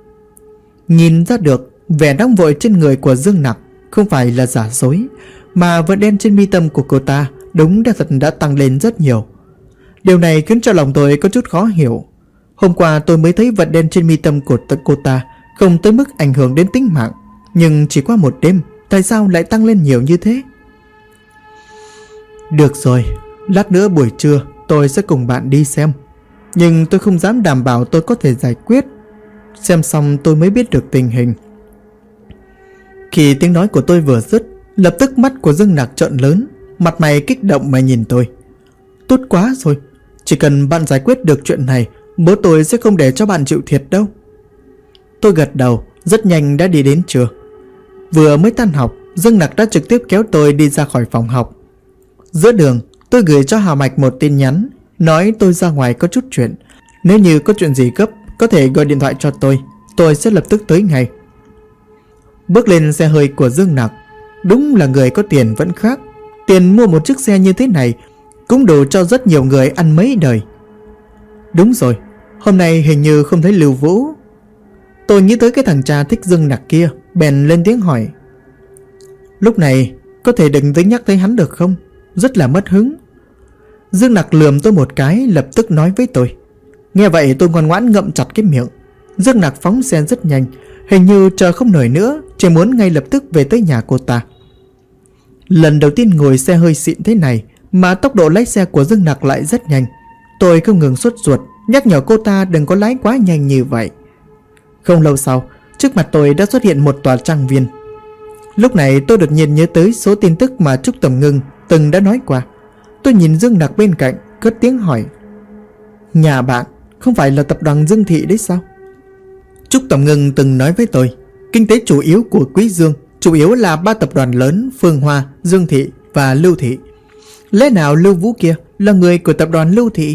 Nhìn ra được vẻ nóng vội trên người của Dương Nặc không phải là giả dối, mà vân đen trên mi tâm của cô ta đúng đã tăng lên rất nhiều. Điều này khiến cho lòng tôi có chút khó hiểu. Hôm qua tôi mới thấy vân đen trên mi tâm của cô ta không tới mức ảnh hưởng đến tính mạng, nhưng chỉ qua một đêm, tại sao lại tăng lên nhiều như thế? Được rồi, lát nữa buổi trưa tôi sẽ cùng bạn đi xem. Nhưng tôi không dám đảm bảo tôi có thể giải quyết. Xem xong tôi mới biết được tình hình. Khi tiếng nói của tôi vừa dứt, lập tức mắt của Dương Nặc trợn lớn, mặt mày kích động mà nhìn tôi. Tốt quá rồi, chỉ cần bạn giải quyết được chuyện này, bố tôi sẽ không để cho bạn chịu thiệt đâu. Tôi gật đầu, rất nhanh đã đi đến trường. Vừa mới tan học, Dương Nặc đã trực tiếp kéo tôi đi ra khỏi phòng học. Giữa đường, tôi gửi cho Hà Mạch một tin nhắn, nói tôi ra ngoài có chút chuyện. Nếu như có chuyện gì gấp, có thể gọi điện thoại cho tôi sẽ lập tức tới ngay. Bước lên xe hơi của Dương Nặc, đúng là người có tiền vẫn khác. Tiền mua một chiếc xe như thế này cũng đủ cho rất nhiều người ăn mấy đời. Đúng rồi, hôm nay hình như không thấy Lưu Vũ. Tôi nghĩ tới cái thằng cha thích Dương Nặc kia, bèn lên tiếng hỏi. Lúc này có thể đừng tới nhắc tới hắn được không? Rất là mất hứng. Dương Nặc lườm tôi một cái, lập tức nói với tôi. Nghe vậy tôi ngoan ngoãn ngậm chặt cái miệng. Dương Nặc phóng xe rất nhanh, hình như chờ không nổi nữa, chỉ muốn ngay lập tức về tới nhà cô ta. Lần đầu tiên ngồi xe hơi xịn thế này mà tốc độ lái xe của Dương Nặc lại rất nhanh. Tôi không ngừng sốt ruột nhắc nhở cô ta đừng có lái quá nhanh như vậy. Không lâu sau, trước mặt tôi đã xuất hiện một tòa trang viên. Lúc này tôi đột nhiên nhớ tới số tin tức mà Trúc Tầm Ngưng từng đã nói qua. Tôi nhìn Dương Nặc bên cạnh, cất tiếng hỏi. Nhà bạn không phải là tập đoàn Dương Thị đấy sao? Trúc Tầm Ngưng từng nói với tôi, kinh tế chủ yếu của Quý Dương chủ yếu là 3 tập đoàn lớn Phương Hoa, Dương Thị và Lưu Thị. Lẽ nào Lưu Vũ kia là người của tập đoàn Lưu Thị?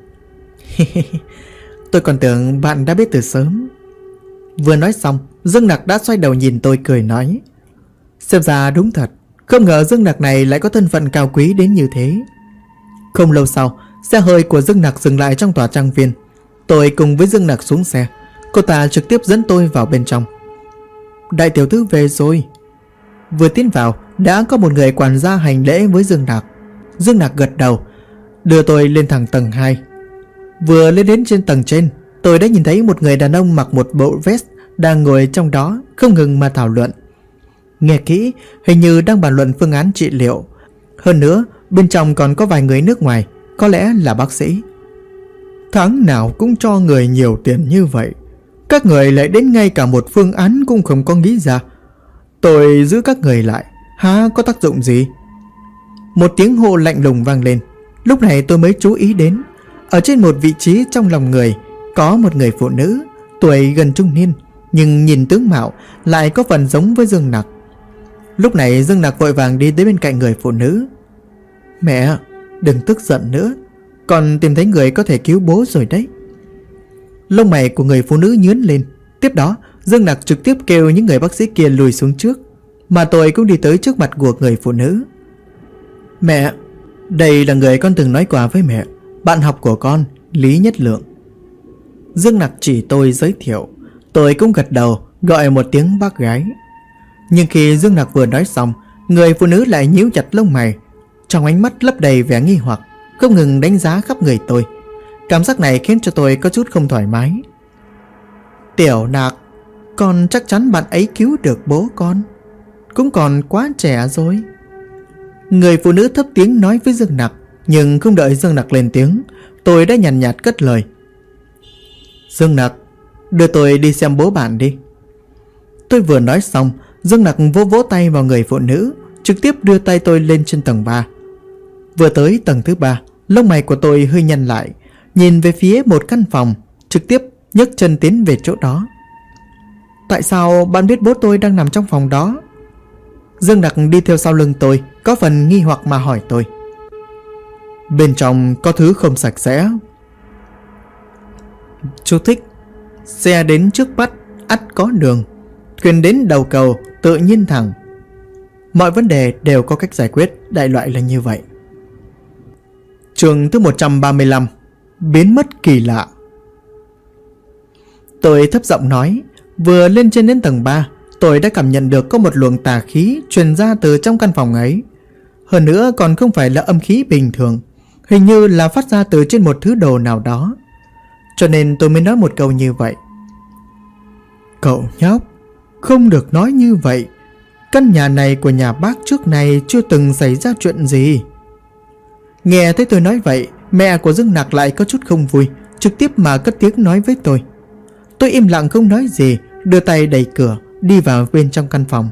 Tôi còn tưởng bạn đã biết từ sớm. Vừa nói xong, Dương Nặc đã xoay đầu nhìn tôi cười nói. Xem ra đúng thật, không ngờ Dương Nặc này lại có thân phận cao quý đến như thế. Không lâu sau, xe hơi của Dương Nặc dừng lại trong tòa trang viên. Tôi cùng với Dương Nặc xuống xe. Cô ta trực tiếp dẫn tôi vào bên trong. Đại tiểu thư về rồi. Vừa tiến vào, đã có một người quản gia hành lễ với Dương Nặc. Dương Nặc gật đầu. đưa tôi lên thẳng tầng 2. Vừa lên đến trên tầng trên, tôi đã nhìn thấy một người đàn ông mặc một bộ vest đang ngồi trong đó không ngừng mà thảo luận. Nghe kỹ, hình như đang bàn luận phương án trị liệu. Hơn nữa, bên trong còn có vài người nước ngoài, có lẽ là bác sĩ. Tháng nào cũng cho người nhiều tiền như vậy, các người lại đến ngay cả một phương án cũng không có nghĩ ra. Tôi giữ các người lại, há có tác dụng gì? Một tiếng hô lạnh lùng vang lên. Lúc này tôi mới chú ý đến, ở trên một vị trí trong lòng người có một người phụ nữ, tuổi gần trung niên, nhưng nhìn tướng mạo lại có phần giống với Dương Nặc. Lúc này Dương Nặc vội vàng đi tới bên cạnh người phụ nữ. Mẹ, đừng tức giận nữa, con tìm thấy người có thể cứu bố rồi đấy. Lông mày của người phụ nữ nhướng lên. Tiếp đó Dương Nặc trực tiếp kêu những người bác sĩ kia lùi xuống trước, mà tôi cũng đi tới trước mặt của người phụ nữ. Mẹ, đây là người con từng nói qua với mẹ, bạn học của con, Lý Nhất Lượng. Dương Nặc chỉ tôi giới thiệu. Tôi cũng gật đầu gọi một tiếng bác gái. Nhưng khi Dương Nặc vừa nói xong, người phụ nữ lại nhíu chặt lông mày, trong ánh mắt lấp đầy vẻ nghi hoặc, không ngừng đánh giá khắp người tôi. Cảm giác này khiến cho tôi có chút không thoải mái. Tiểu Nặc, con chắc chắn bạn ấy cứu được bố con, cũng còn quá trẻ rồi. Người phụ nữ thấp tiếng nói với Dương Nặc. Nhưng không đợi Dương Nặc lên tiếng, tôi đã nhàn nhạt cất lời. Dương Nặc, đưa tôi đi xem bố bạn đi. Tôi vừa nói xong, Dương Nặc vỗ vỗ tay vào người phụ nữ, trực tiếp đưa tay tôi lên trên tầng 3. Vừa tới tầng thứ 3, lông mày của tôi hơi nhăn lại, nhìn về phía một căn phòng, trực tiếp nhấc chân tiến về chỗ đó. Tại sao bạn biết bố tôi đang nằm trong phòng đó? Dương Nặc đi theo sau lưng tôi, có phần nghi hoặc mà hỏi tôi. Bên trong có thứ không sạch sẽ. Chú thích: xe đến trước mắt ắt có đường, thuyền đến đầu cầu tự nhiên thẳng. Mọi vấn đề đều có cách giải quyết, đại loại là như vậy. Chương thứ 135: biến mất kỳ lạ. Tôi thấp giọng nói. Vừa lên trên đến tầng 3, tôi đã cảm nhận được có một luồng tà khí truyền ra từ trong căn phòng ấy. Hơn nữa còn không phải là âm khí bình thường, hình như là phát ra từ trên một thứ đồ nào đó. Cho nên tôi mới nói một câu như vậy. Cậu nhóc, không được nói như vậy. Căn nhà này của nhà bác trước này chưa từng xảy ra chuyện gì. Nghe thấy tôi nói vậy, mẹ của Dương Nặc lại có chút không vui, trực tiếp mà cất tiếng nói với tôi. Tôi im lặng không nói gì, đưa tay đẩy cửa, đi vào bên trong căn phòng.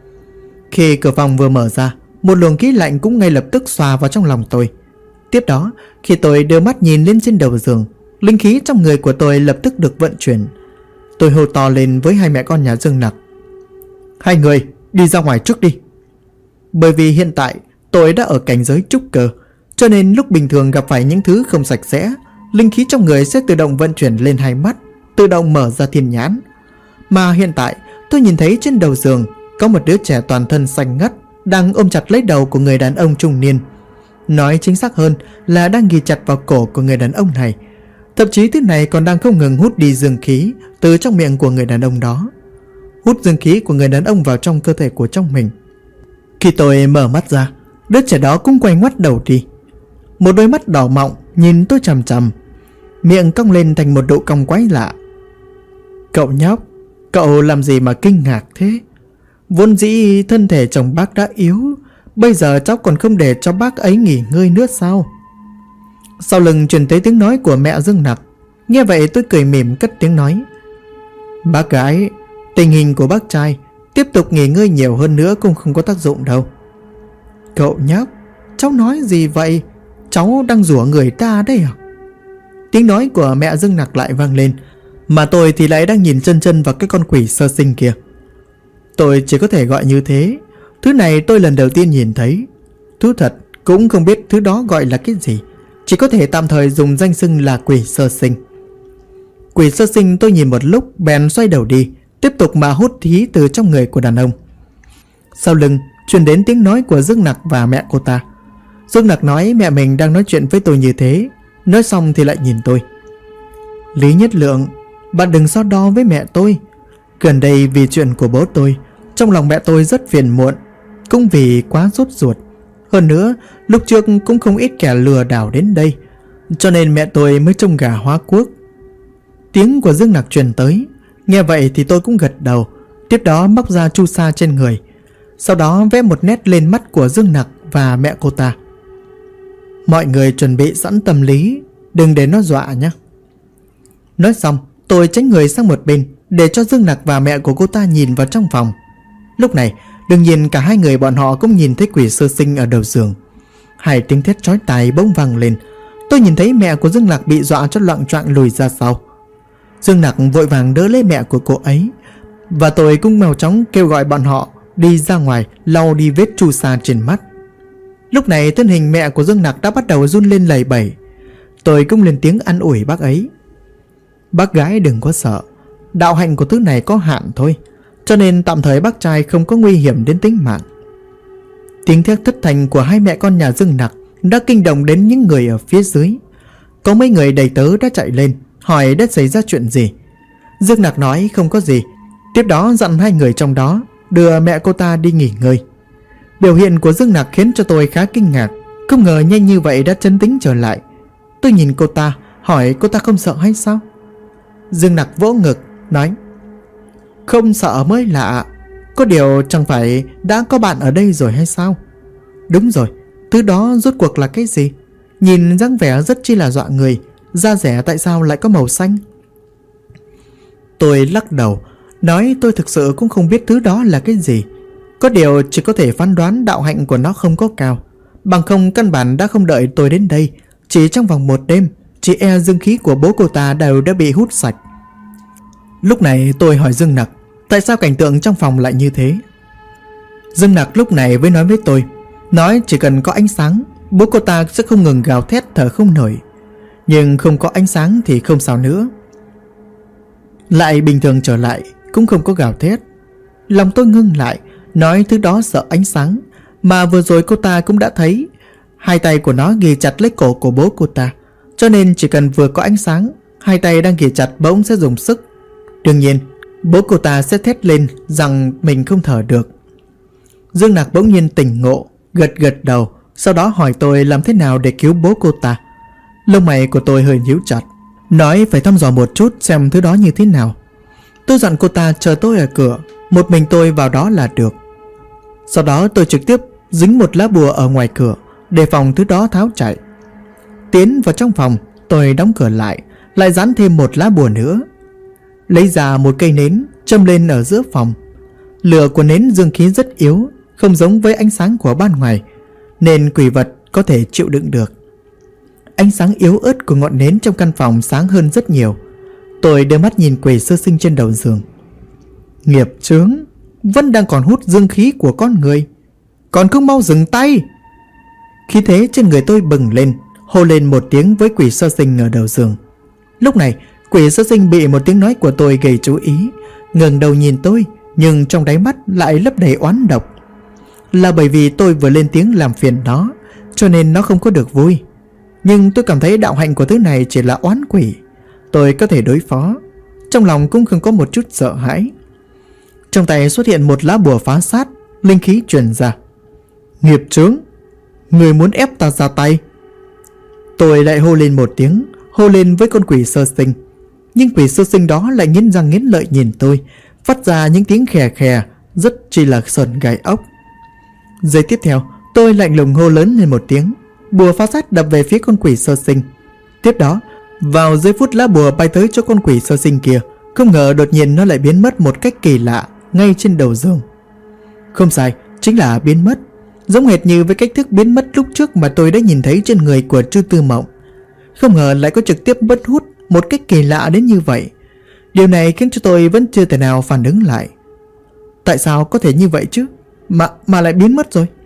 Khi cửa phòng vừa mở ra, một luồng khí lạnh cũng ngay lập tức xòa vào trong lòng tôi. Tiếp đó, khi tôi đưa mắt nhìn lên trên đầu giường, linh khí trong người của tôi lập tức được vận chuyển. Tôi hô to lên với hai mẹ con nhà Dương Nặc. Hai người đi ra ngoài trước đi. Bởi vì hiện tại tôi đã ở cảnh giới trúc cơ, cho nên lúc bình thường gặp phải những thứ không sạch sẽ, linh khí trong người sẽ tự động vận chuyển lên hai mắt, tự động mở ra thiên nhãn. Mà hiện tại tôi nhìn thấy trên đầu giường có một đứa trẻ toàn thân xanh ngắt đang ôm chặt lấy đầu của người đàn ông trung niên. Nói chính xác hơn là đang ghi chặt vào cổ của người đàn ông này. Thậm chí thứ này còn đang không ngừng hút đi dương khí từ trong miệng của người đàn ông đó, hút dương khí của người đàn ông vào trong cơ thể của trong mình. Khi tôi mở mắt ra, đứa trẻ đó cũng quay ngoắt đầu đi. Một đôi mắt đỏ mọng nhìn tôi chằm chằm, miệng cong lên thành một độ cong quái lạ. Cậu nhóc, cậu làm gì mà kinh ngạc thế? Vốn dĩ thân thể chồng bác đã yếu, bây giờ cháu còn không để cho bác ấy nghỉ ngơi nữa sao? Sau lưng truyền tới tiếng nói của mẹ Dương Nặc. Nghe vậy tôi cười mỉm cất tiếng nói. Bác gái, tình hình của bác trai tiếp tục nghỉ ngơi nhiều hơn nữa cũng không có tác dụng đâu. Cậu nhóc, cháu nói gì vậy? Cháu đang rủa người ta đấy à? Tiếng nói của mẹ Dương Nặc lại vang lên, mà tôi thì lại đang nhìn chân chân vào cái con quỷ sơ sinh kia. Tôi chỉ có thể gọi như thế. Thứ này tôi lần đầu tiên nhìn thấy. Thú thật cũng không biết thứ đó gọi là cái gì, chỉ có thể tạm thời dùng danh xưng là quỷ sơ sinh. Quỷ sơ sinh tôi nhìn một lúc bèn xoay đầu đi, tiếp tục mà hút khí từ trong người của đàn ông. Sau lưng truyền đến tiếng nói của Dương Nặc và mẹ cô ta. Dương Nặc nói mẹ mình đang nói chuyện với tôi như thế, nói xong thì lại nhìn tôi. Lý Nhất Lượng, bạn đừng so đo với mẹ tôi. Gần đây vì chuyện của bố tôi, trong lòng mẹ tôi rất phiền muộn, cũng vì quá sốt ruột. Hơn nữa, lúc trước cũng không ít kẻ lừa đảo đến đây, cho nên mẹ tôi mới trông gà hóa quốc. Tiếng của Dương Nặc truyền tới. Nghe vậy thì tôi cũng gật đầu. Tiếp đó móc ra chu sa trên người, sau đó vẽ một nét lên mắt của Dương Nặc và mẹ cô ta. Mọi người chuẩn bị sẵn tâm lý, đừng để nó dọa nhé. Nói xong, tôi tránh người sang một bên để cho Dương Nặc và mẹ của cô ta nhìn vào trong phòng. Lúc này, đương nhiên cả hai người bọn họ cũng nhìn thấy quỷ sơ sinh ở đầu giường. Hai tiếng thét chói tai bỗng vang lên. Tôi nhìn thấy mẹ của Dương Nặc bị dọa cho loạng choạng lùi ra sau. Dương Nặc vội vàng đỡ lấy mẹ của cô ấy, và tôi cũng mau chóng kêu gọi bọn họ đi ra ngoài lau đi vết chu sa trên mắt. Lúc này thân hình mẹ của Dương Nặc đã bắt đầu run lên lẩy bẩy. Tôi cũng lên tiếng an ủi bác ấy. Bác gái đừng có sợ, đạo hạnh của thứ này có hạn thôi, cho nên tạm thời bác trai không có nguy hiểm đến tính mạng. Tiếng thét thất thanh của hai mẹ con nhà Dương Nặc đã kinh động đến những người ở phía dưới. Có mấy người đầy tớ đã chạy lên hỏi đã xảy ra chuyện gì. Dương Nặc nói không có gì, tiếp đó dặn hai người trong đó đưa mẹ cô ta đi nghỉ ngơi. Biểu hiện của Dương Nặc khiến cho tôi khá kinh ngạc, không ngờ nhanh như vậy đã trấn tĩnh trở lại. Tôi nhìn cô ta, hỏi cô ta không sợ hay sao? Dương Nặc vỗ ngực, nói: Không sợ mới lạ, có điều chẳng phải đã có bạn ở đây rồi hay sao? Đúng rồi, thứ đó rốt cuộc là cái gì? Nhìn dáng vẻ rất chi là dọa người, da rẻ tại sao lại có màu xanh? Tôi lắc đầu, nói tôi thực sự cũng không biết thứ đó là cái gì. Có điều chỉ có thể phán đoán đạo hạnh của nó không có cao, bằng không căn bản đã không đợi tôi đến đây. Chỉ trong vòng một đêm, chị e dương khí của bố cô ta đều đã bị hút sạch. Lúc này tôi hỏi Dương Nặc tại sao cảnh tượng trong phòng lại như thế. Dương Nặc lúc này mới nói với tôi, nói chỉ cần có ánh sáng, bố cô ta sẽ không ngừng gào thét thở không nổi. Nhưng không có ánh sáng thì không sao nữa, lại bình thường trở lại, cũng không có gào thét. Lòng tôi ngưng lại, nói thứ đó sợ ánh sáng, mà vừa rồi cô ta cũng đã thấy. Hai tay của nó ghì chặt lấy cổ của bố cô ta, cho nên chỉ cần vừa có ánh sáng, hai tay đang ghì chặt bỗng sẽ dùng sức. Đương nhiên, bố cô ta sẽ thét lên rằng mình không thở được. Dương Nặc bỗng nhiên tỉnh ngộ, gật gật đầu, sau đó hỏi tôi làm thế nào để cứu bố cô ta. Lông mày của tôi hơi nhíu chặt, nói phải thăm dò một chút xem thứ đó như thế nào. Tôi dặn cô ta chờ tôi ở cửa, một mình tôi vào đó là được. Sau đó tôi trực tiếp dính một lá bùa ở ngoài cửa, đề phòng thứ đó tháo chạy. Tiến vào trong phòng, tôi đóng cửa lại, lại dán thêm một lá bùa nữa. Lấy ra một cây nến, châm lên ở giữa phòng. Lửa của nến dương khí rất yếu, không giống với ánh sáng của ban ngoài, nên quỷ vật có thể chịu đựng được. Ánh sáng yếu ớt của ngọn nến trong căn phòng sáng hơn rất nhiều. Tôi đưa mắt nhìn quỷ sơ sinh trên đầu giường. Nghiệp chướng, vẫn đang còn hút dương khí của con người, còn không mau dừng tay. Khí thế trên người tôi bừng lên, hô lên một tiếng với quỷ sơ sinh ở đầu giường. Lúc này quỷ sơ sinh bị một tiếng nói của tôi gây chú ý, ngẩng đầu nhìn tôi, nhưng trong đáy mắt lại lấp đầy oán độc. Là bởi vì tôi vừa lên tiếng làm phiền nó, cho nên nó không có được vui. Nhưng tôi cảm thấy đạo hạnh của thứ này chỉ là oán quỷ, tôi có thể đối phó. Trong lòng cũng không có một chút sợ hãi. Trong tay xuất hiện một lá bùa phá sát, linh khí truyền ra. Nghiệp chướng, người muốn ép ta ra tay. Tôi lại hô lên một tiếng, hô lên với con quỷ sơ sinh. Nhưng quỷ sơ sinh đó lại nghiến răng nghiến lợi nhìn tôi, phát ra những tiếng khè khè, rất chi là sởn gai ốc. Giây tiếp theo, tôi lạnh lùng hô lớn lên một tiếng, bùa phá sát đập về phía con quỷ sơ sinh. Tiếp đó, vào giây phút lá bùa bay tới cho con quỷ sơ sinh kia, không ngờ đột nhiên nó lại biến mất một cách kỳ lạ ngay trên đầu giường. Không sai, chính là biến mất, giống hệt như với cách thức biến mất lúc trước mà tôi đã nhìn thấy trên người của Trư Tư Mộng. Không ngờ lại có trực tiếp mất hút một cách kỳ lạ đến như vậy. Điều này khiến cho tôi vẫn chưa thể nào phản ứng lại. Tại sao có thể như vậy chứ, mà lại biến mất rồi?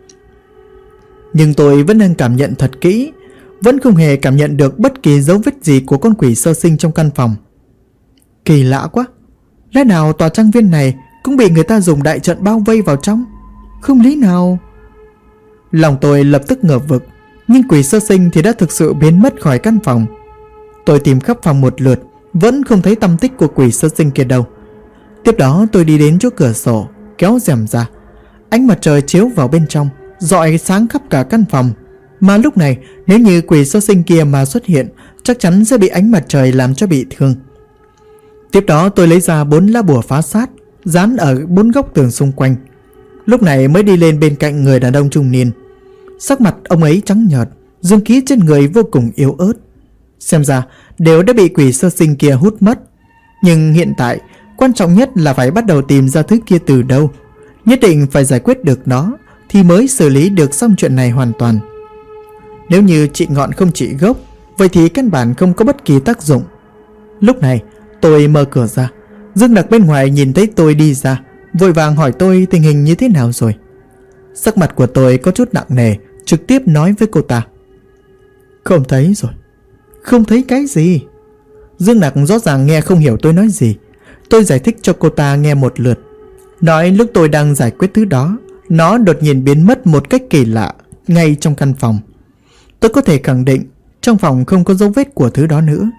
Nhưng tôi vẫn đang cảm nhận thật kỹ, vẫn không hề cảm nhận được bất kỳ dấu vết gì của con quỷ sơ sinh trong căn phòng. Kỳ lạ quá, lẽ nào tòa trang viên này cũng bị người ta dùng đại trận bao vây vào trong? Không lý nào. Lòng tôi lập tức ngờ vực, nhưng quỷ sơ sinh thì đã thực sự biến mất khỏi căn phòng. Tôi tìm khắp phòng một lượt, vẫn không thấy tăm tích của quỷ sơ sinh kia đâu. Tiếp đó tôi đi đến chỗ cửa sổ, kéo rèm ra. Ánh mặt trời chiếu vào bên trong, rọi sáng khắp cả căn phòng. Mà lúc này nếu như quỷ sơ sinh kia mà xuất hiện, chắc chắn sẽ bị ánh mặt trời làm cho bị thương. Tiếp đó tôi lấy ra 4 lá bùa phá sát, dán ở 4 góc tường xung quanh. Lúc này mới đi lên bên cạnh người đàn ông trung niên. Sắc mặt ông ấy trắng nhợt, dương khí trên người vô cùng yếu ớt. Xem ra đều đã bị quỷ sơ sinh kia hút mất. Nhưng hiện tại quan trọng nhất là phải bắt đầu tìm ra thứ kia từ đâu. Nhất định phải giải quyết được nó thì mới xử lý được xong chuyện này hoàn toàn. Nếu như trị ngọn không trị gốc, vậy thì căn bản không có bất kỳ tác dụng. Lúc này tôi mở cửa ra. Dương Nặc bên ngoài nhìn thấy tôi đi ra, vội vàng hỏi tôi tình hình như thế nào rồi. Sắc mặt của tôi có chút nặng nề, trực tiếp nói với cô ta: Không thấy rồi. Không thấy cái gì? Dương Nặc rõ ràng nghe không hiểu tôi nói gì. Tôi giải thích cho cô ta nghe một lượt, nói lúc tôi đang giải quyết thứ đó, nó đột nhiên biến mất một cách kỳ lạ ngay trong căn phòng. Tôi có thể khẳng định trong phòng không có dấu vết của thứ đó nữa.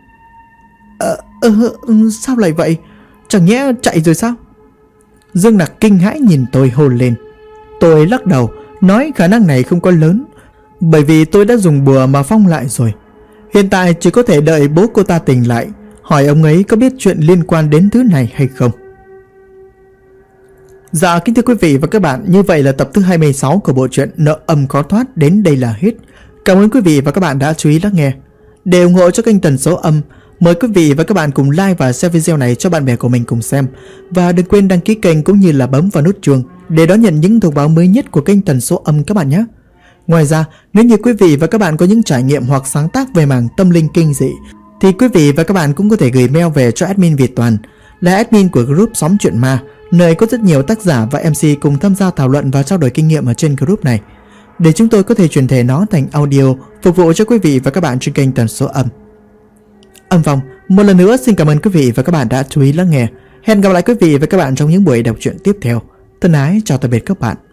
Sao lại vậy? Chẳng nhẽ chạy rồi sao? Dương Nặc kinh hãi nhìn tôi hô lên. Tôi lắc đầu, nói khả năng này không có lớn, bởi vì tôi đã dùng bùa mà phong lại rồi. Hiện tại chỉ có thể đợi bố cô ta tỉnh lại, hỏi ông ấy có biết chuyện liên quan đến thứ này hay không. Dạ kính thưa quý vị và các bạn, như vậy là tập thứ 26 của bộ truyện Nợ Âm Khó Thoát đến đây là hết. Cảm ơn quý vị và các bạn đã chú ý lắng nghe. Để ủng hộ cho kênh Tần Số Âm, mời quý vị và các bạn cùng like và share video này cho bạn bè của mình cùng xem. Và đừng quên đăng ký kênh cũng như là bấm vào nút chuông để đón nhận những thông báo mới nhất của kênh Tần Số Âm các bạn nhé. Ngoài ra, nếu như quý vị và các bạn có những trải nghiệm hoặc sáng tác về mảng tâm linh kinh dị, thì quý vị và các bạn cũng có thể gửi mail về cho admin Việt Toàn, là admin của group Xóm Chuyện Ma, nơi có rất nhiều tác giả và MC cùng tham gia thảo luận và trao đổi kinh nghiệm ở trên group này, để chúng tôi có thể truyền thể nó thành audio phục vụ cho quý vị và các bạn trên kênh Tần Số Âm. Âm Phong một lần nữa xin cảm ơn quý vị và các bạn đã chú ý lắng nghe. Hẹn gặp lại quý vị và các bạn trong những buổi đọc truyện tiếp theo. Thân ái chào tạm biệt các bạn.